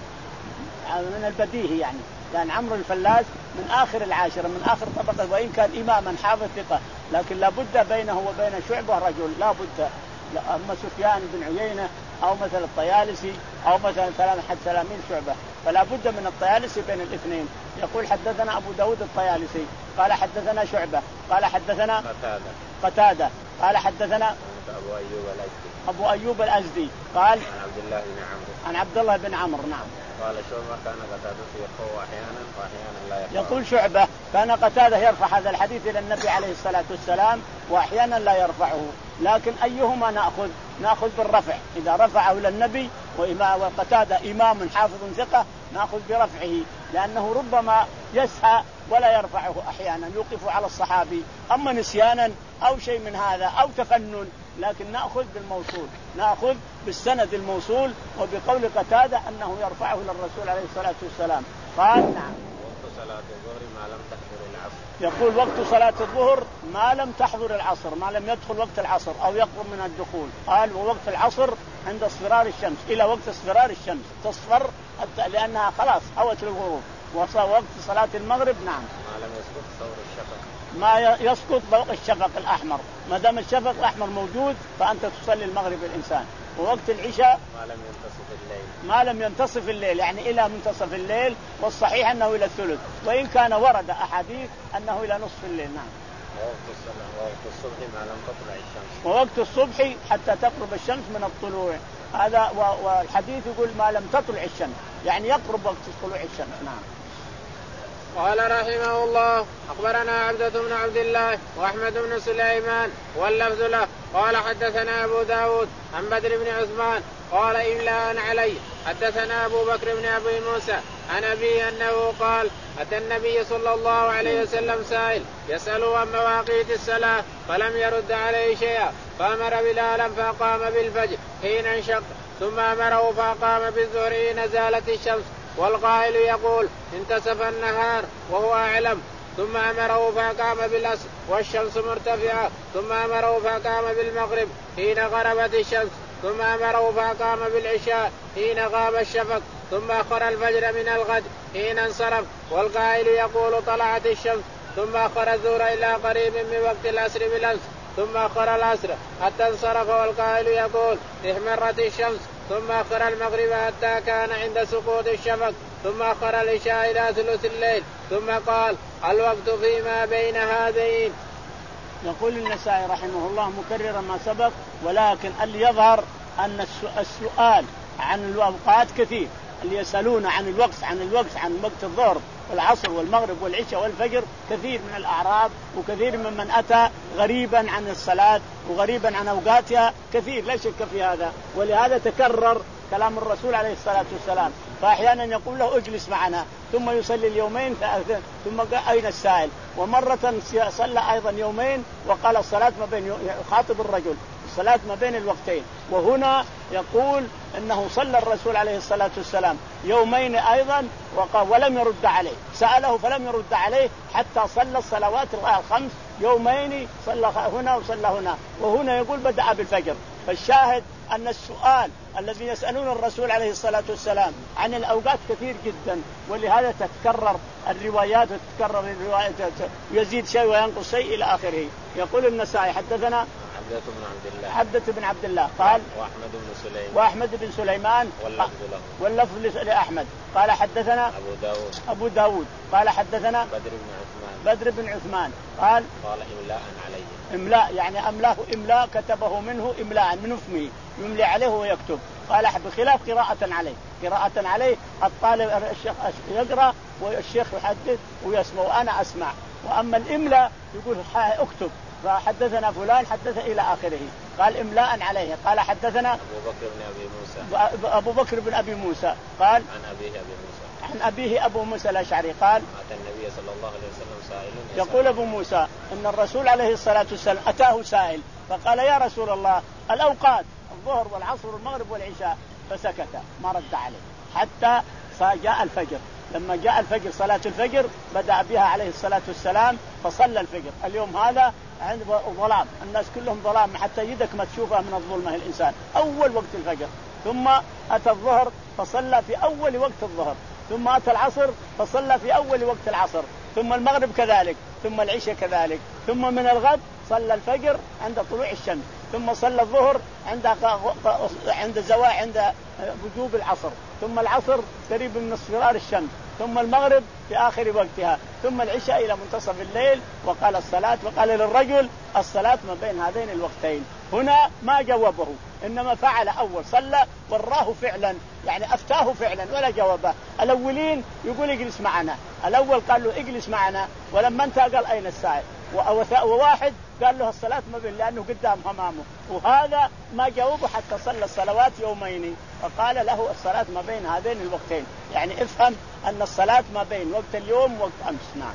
Speaker 1: من البديهي يعني، لأن عمرو الفلاس من آخر العاشرة من آخر طبقة، وإن كان إماما حافظ ثقة لكن لابد بينه وبين شعبة رجل لابد. أما سفيان بن عيينة أو مثلا الطيالسي أو مثلا سلام حد سلامين شعبة فلا بد من الطيالسي بين الاثنين. يقول حدثنا أبو داود الطيالسي قال حدثنا شعبة قال حدثنا
Speaker 2: قتادة
Speaker 1: قتادة قال حدثنا
Speaker 2: أبو أيوب الأزدي
Speaker 1: أبو أيوب الأزدي قال
Speaker 2: عن عبد الله بن عمرو
Speaker 1: عن عبد الله بن عمرو. نعم.
Speaker 2: قال شعبة كان قتادة يرفعه أحيانا وأحيانا لا يرفعه.
Speaker 1: يقول شعبة كان قتادة يرفع هذا الحديث إلى النبي عليه الصلاة والسلام وأحيانا لا يرفعه، لكن أيهما نأخذ؟ نأخذ بالرفع، إذا رفعه إلى النبي وقتادة إمام حافظ ثقة نأخذ برفعه، لأنه ربما يسهى ولا يرفعه أحيانا يوقف على الصحابي، أما نسيانا أو شيء من هذا أو تفنن، لكن نأخذ بالموصول، نأخذ بالسند الموصول وبقول قتادة أنه يرفعه للرسول عليه الصلاة والسلام. قال نعم.
Speaker 2: وقت صلاة الظهر ما لم تحضر العصر.
Speaker 1: يقول وقت صلاة الظهر ما لم تحضر العصر، ما لم يدخل وقت العصر أو يقرب من الدخول. قال ووقت العصر عند اصفرار الشمس، إلى وقت اصفرار الشمس تصفر لأنها خلاص أوت للغروب. ووقت صلاة المغرب نعم
Speaker 2: ما لم يسقط ثور الشفق،
Speaker 1: ما يسقط فوق الشفق الأحمر، ما دام الشفق الأحمر موجود فأنت تصلي المغرب الإنسان. ووقت العشاء
Speaker 2: ما لم ينتصف الليل،
Speaker 1: ما لم ينتصف الليل يعني إلى منتصف الليل، والصحيح أنه إلى الثلث، وإن كان ورد أحاديث أنه إلى نصف الليل. نعم.
Speaker 2: ووقت الصلاة ووقت الصبح ما لم تطلع الشمس،
Speaker 1: ووقت الصبح حتى تقرب الشمس من الطلوع، هذا والحديث يقول ما لم تطلع الشمس يعني يقرب وقت طلوع الشمس. نعم.
Speaker 3: قال رحمه الله أخبرنا عبدة بن عبد الله وأحمد بن سليمان واللفظ له قال حدثنا أبو داود عن بدر بن عثمان قال إملاء علي حدثنا أبو بكر بن أبي موسى عن أبي أنه قال أتى النبي صلى الله عليه وسلم سائل يسأله عن مواقيت الصلاة فلم يرد عليه شيئا، فأمر بلالا فقام بالفجر حين انشق، ثم أمره فقام بالظهر حين زالت الشمس، والقائل يقول انتصف النهار وهو أعلم، ثم أمره فقام بالعصر والشمس مرتفعة، ثم أمره فقام بالمغرب حين غربت الشمس، ثم أمره فقام بالعشاء حين غاب الشفق، ثم أخر الفجر من الغد حين انصرف، والقائل يقول طلعت الشمس، ثم أخر الظهر إلى قريب من وقت العصر بالأمس ثم أخر العصر حتى انصرف والقائل يقول احمرت الشمس ثم أخر المغرب حتى كان عند سقوط الشفق ثم أخر العشاء إلى ثلث الليل ثم قال الوقت فيما بين هذين.
Speaker 1: يقول النسائي رحمه الله مكررا ما سبق، ولكن اللي يظهر أن السؤال عن الأوقات كثير، اللي يسألون عن الوقت عن الوقت عن وقت الظهر والعصر والمغرب والعشاء والفجر كثير من الأعراب وكثير ممن أتى غريبا عن الصلاة وغريبا عن أوقاتها كثير، لا شك في هذا. ولهذا تكرر كلام الرسول عليه الصلاة والسلام، فأحيانا يقول له اجلس معنا ثم يصلي اليومين ثم قال أين السائل، ومرة صلى أيضا يومين وقال الصلاة ما بين، يخاطب الرجل الصلاة ما بين الوقتين. وهنا يقول أنه صلى الرسول عليه الصلاة والسلام يومين أيضا وقال ولم يرد عليه، سأله فلم يرد عليه حتى صلى الصلوات الخمس يومين، صلى هنا وصلى هنا. وهنا يقول بدأ بالفجر. فالشاهد أن السؤال الذي يسألون الرسول عليه الصلاة والسلام عن الأوقات كثير جدا، ولهذا تتكرر الروايات وتتكرر الروايات يزيد شيء وينقص شيء إلى آخره. يقول النسائي حدثنا
Speaker 2: عبدة بن عبد الله
Speaker 1: عبدة بن عبد الله قال
Speaker 2: وأحمد بن سليمان
Speaker 1: وأحمد بن سليمان
Speaker 2: واللفظ له
Speaker 1: واللفظ لأحمد قال حدثنا
Speaker 2: أبو داود
Speaker 1: أبو داود قال حدثنا
Speaker 2: بدر بن عثمان
Speaker 1: بدر بن عثمان قال
Speaker 2: قال إملاء عليه،
Speaker 1: إملاء يعني أملاه إملاء كتبه منه إملاء من فمه يملي عليه ويكتب. قال بخلاف قراءة عليه، قراءة عليه الطالب الشيخ يقرأ والشيخ يحدث ويسمع وأنا أسمع، وأما الإملاء يقول اكتب فحدثنا فلان حدث إلى آخره. قال إملاء عليه. قال حدثنا
Speaker 2: أبو بكر بن أبي موسى
Speaker 1: أبو بكر بن أبي موسى قال
Speaker 2: عن أبيه أبي موسى
Speaker 1: عن أبيه أبو موسى الأشعري قال
Speaker 2: أتى النبي صلى الله عليه وسلم سائل
Speaker 1: يقول أبو موسى أن الرسول عليه الصلاة والسلام أتاه سائل فقال يا رسول الله الأوقات الظهر والعصر والمغرب والعشاء، فسكت ما رد عليه حتى فجاء الفجر. لما جاء الفجر صلاة الفجر بدأ بها عليه الصلاة والسلام فصلى الفجر. اليوم هذا عند ظلام، الناس كلهم ظلام حتى يدك ما تشوفها من الظلمة الإنسان. أول وقت الفجر، ثم أتى الظهر فصلى في أول وقت الظهر، ثم أتى العصر فصلى في أول وقت العصر، ثم المغرب كذلك، ثم العشاء كذلك، ثم من الغد صلى الفجر عند طلوع الشمس، ثم صلى الظهر عند عند زوال عند وجوب العصر، ثم العصر قريب من اصفرار الشمس، ثم المغرب في آخر وقتها، ثم العشاء إلى منتصف الليل. وقال الصلاة وقال للرجل الصلاة ما بين هذين الوقتين. هنا ما جاوبه، إنما فعل أول صلى وراه فعلا، يعني أفتاه فعلا ولا جوابه. الأولين يقول اجلس معنا، الأول قال له اجلس معنا، ولما انتهى قال أين السائل، وواحد قال له الصلاة ما بين لأنه قدام أمامه، وهذا ما جاوبه حتى صلى الصلوات يومين، فقال له الصلاة ما بين هذين الوقتين. يعني افهم أن الصلاة ما بين وقت اليوم ووقت أمس. نعم.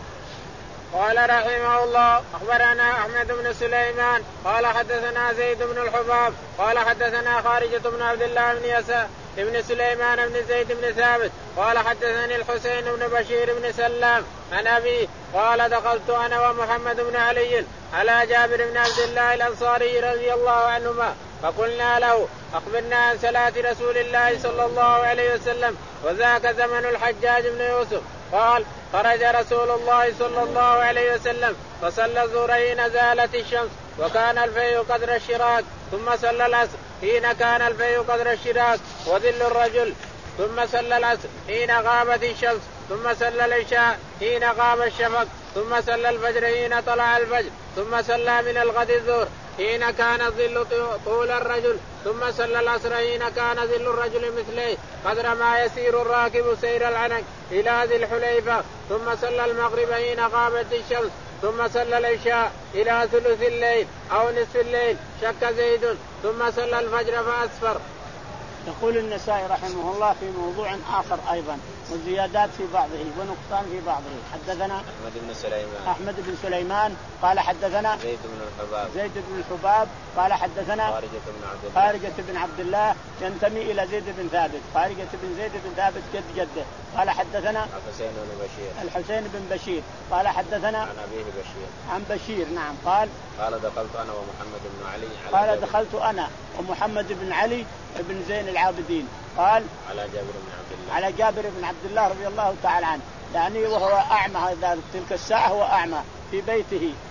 Speaker 3: قال رحمه الله أخبرنا أحمد بن سليمان قال حدثنا زيد بن الحباب قال حدثنا خارجة بن عبد الله بن يسار ابن سليمان بن زيد بن ثابت قال حدثني الحسين بن بشير بن سلام عن أبي قال دخلت أنا ومحمد بن علي على جابر بن عبد الله الأنصاري رضي الله عنهما فقلنا له أخبرنا عن صلاة رسول الله صلى الله عليه وسلم وذاك زمن الحجاج بن يوسف. قال خرج رسول الله صلى الله عليه وسلم فصلى الظهر حين زالت الشمس وكان الفيء قدر الشراك، ثم صلى العصر حين كان الفيء قدر الشراك وظل الرجل، ثم صلى العصر حين غابت الشمس، ثم صلى العشاء حين غاب الشفق، ثم صلى الفجر حين طلع الفجر، ثم صلى من الغد الظهر حين كان ظل طول الرجل، ثم صلى العصر حين كان ظل الرجل مثله قدر ما يسير الراكب سير العنق إلى ذي الحليفة، ثم صلى المغرب حين غابت الشمس، ثم صلى العشاء إلى ثلث الليل أو نصف الليل شك زيد، ثم صلى الفجر فأسفر.
Speaker 1: يقول النسائي رحمه الله في موضوع آخر أيضا وزيادات في بعضه ونقصان في بعضه. حدثنا
Speaker 2: أحمد بن سليمان
Speaker 1: أحمد بن سليمان قال حدثنا
Speaker 2: زيد بن الحباب
Speaker 1: زيد بن الحباب قال حدثنا
Speaker 2: خارجة بن عبد الله
Speaker 1: خارجة بن عبد الله ينتمي إلى زيد بن ثابت، خارجة بن زيد بن ثابت جد جده. قال حدثنا
Speaker 2: الحسين بن بشير
Speaker 1: الحسين بن بشير قال حدثنا
Speaker 2: عن أبيه بشير
Speaker 1: عن بشير. نعم. قال
Speaker 2: قال دخلت أنا ومحمد بن علي على
Speaker 1: قال دخلت أنا ومحمد بن علي بن زين العابدين قال
Speaker 2: على جابر بن عبد الله
Speaker 1: على جابر بن عبد الله رضي الله تعالى عنه، يعني وهو أعمى هذا تلك الساعة هو أعمى في بيته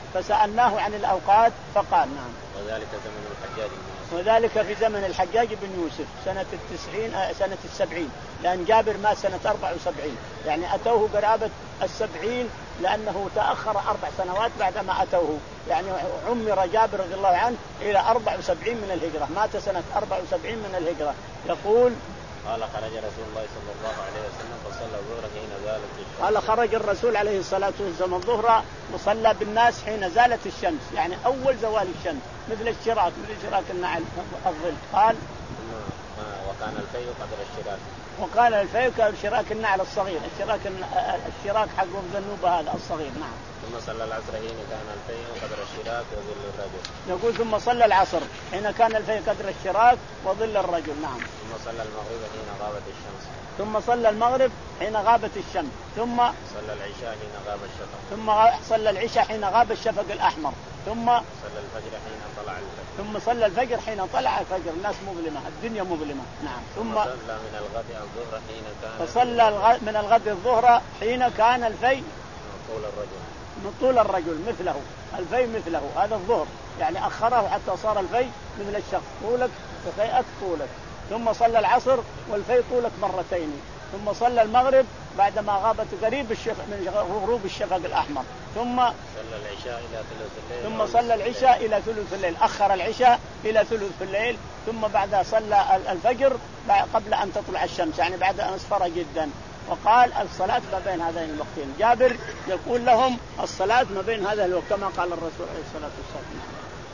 Speaker 1: فسألناه عن الأوقات فقال نعم.
Speaker 2: وذلك زمن الحجاج بن يوسف.
Speaker 1: وذلك في زمن الحجاج بن يوسف سنة التسعين آه سنة السبعين، لأن جابر مات سنة أربع وسبعين، يعني أتوه قرابة السبعين لأنه تأخر أربع سنوات بعدما أتوه، يعني عمر جابر رضي الله عنه إلى أربع وسبعين من الهجرة، مات سنة أربع وسبعين من الهجرة. يقول
Speaker 2: قال خرج رسول الله صلى الله عليه وسلم فصلى الظهر حين زالت الشمس.
Speaker 1: قال خرج الرسول عليه الصلاة والسلام الظهر وصلى بالناس حين زالت الشمس، يعني أول زوال الشمس، مثل الشراك مثل شراك النعل الظل. قال
Speaker 2: وكان الفيء قدر الشراك.
Speaker 1: وقال الفيء كشراك النعل الصغير، الشراك الشراك حق الذنوب هذا الصغير. نعم.
Speaker 2: ثم صلى العصر حين كان الفيء قدر الشراك وظل الرجل.
Speaker 1: يقول ثم صلى العصر حين كان الفيء قدر الشراك وظل الرجل. نعم.
Speaker 2: ثم صلى المغرب حين غابت الشمس.
Speaker 1: ثم صلى المغرب حين غابت الشمس. ثم
Speaker 2: صلى العشاء حين غاب الشفق.
Speaker 1: ثم صلى العشاء حين غاب الشفق الأحمر. ثم
Speaker 2: صلى الفجر حين طلع الفجر.
Speaker 1: ثم صلى الفجر حين طلع الفجر، الناس مظلمة، الدنيا مظلمة. نعم. ثم
Speaker 2: صلى من الغد الظهر حين كان
Speaker 1: فصلى من الغد الظهر حين كان الفيء
Speaker 2: طول الرجل
Speaker 1: من طول الرجل مثله، الفيء مثله، هذا الظهر، يعني أخره حتى صار الفيء مثل الشخص، طولك ففيئك طولك. ثم صلى العصر والفيء طولك مرتين. ثم صلى المغرب بعدما غابت قريب الشفق من غروب الشفق الأحمر. ثم
Speaker 2: صلى العشاء إلى ثلث الليل.
Speaker 1: ثم صلى العشاء إلى ثلث الليل، أخر العشاء إلى ثلث الليل. ثم بعدها صلى الفجر قبل أن تطلع الشمس، يعني بعد أن أصفر جدا. وقال الصلاة ما بين هذين الوقتين. جابر يقول لهم الصلاة ما بين هذا الوقت كما قال الرسول عليه الصلاة والسلام.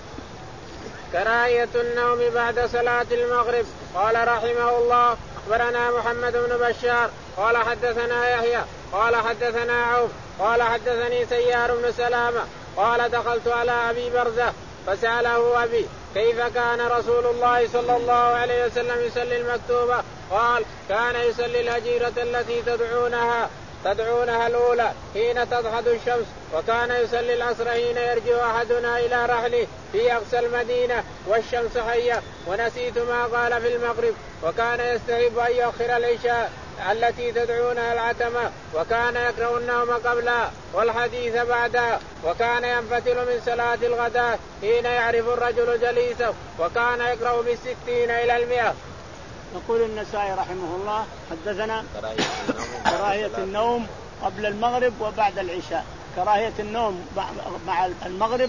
Speaker 3: كراهية النوم بعد صلاة المغرب. قال رحمه الله أخبرنا محمد بن بشار قال حدثنا يحيى قال حدثنا عوف قال حدثني سيار بن سلامة قال دخلت على أبي برزة فسأله أبي كيف كان رسول الله صلى الله عليه وسلم يصلي المكتوبة؟ قال كان يصلي الهجيرة التي تدعونها تدعونها الأولى حين تضحد الشمس، وكان يصلي العصر حين يرجع أحدنا إلى رحله في أقصى المدينة والشمس حية، ونسيت ما قال في المغرب، وكان يستحب أن يؤخر العشاء التي تدعونها العتمة، وكان يكره النوم قبلها والحديث بعدها، وكان ينفتل من صلاة الغداء حين يعرف الرجل جليسه، وكان يكره بالستين إلى المئة.
Speaker 1: يقول النسائي رحمه الله حدثنا كراهية النوم قبل المغرب وبعد العشاء، كراهية النوم مع المغرب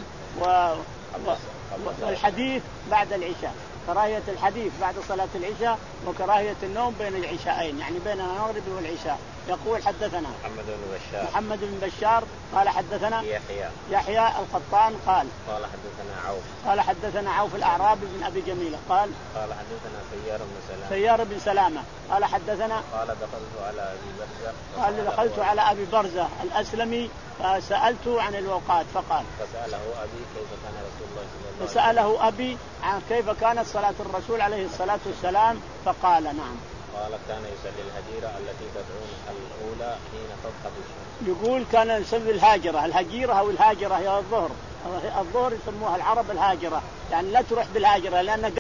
Speaker 1: والحديث بعد العشاء، كراهية الحديث بعد صلاة العشاء وكراهية النوم بين العشاءين، يعني بين المغرب والعشاء. يقول حدثنا
Speaker 2: محمد بن بشار
Speaker 1: محمد بن بشار قال حدثنا
Speaker 2: يحيى
Speaker 1: يحيى القطان قال
Speaker 2: قال حدثنا عوف
Speaker 1: قال حدثنا عوف الأعرابي بن أبي جميلة قال
Speaker 2: قال حدثنا سيار بن سلامة
Speaker 1: سيار بن سلامة قال حدثنا
Speaker 2: قال دخلت على أبي برزة
Speaker 1: قال دخلت على أبي برزة الأسلمي فسألته عن الوقات فقال
Speaker 2: فسأله أبي كيف كان رسول الله صلى الله عليه وسلم
Speaker 1: فسأله أبي عن كيف كانت صلاة الرسول عليه الصلاة والسلام فقال نعم.
Speaker 2: قال كان يصلي الهجيرة التي تدعون الأولى حين تضحد الشمس.
Speaker 1: يقول كان يصلي الهاجرة، الهجيرة أو الهاجرة هي الظهر، الظهر يسموها العرب الهاجرة، يعني لا تروح بالهاجرة لأن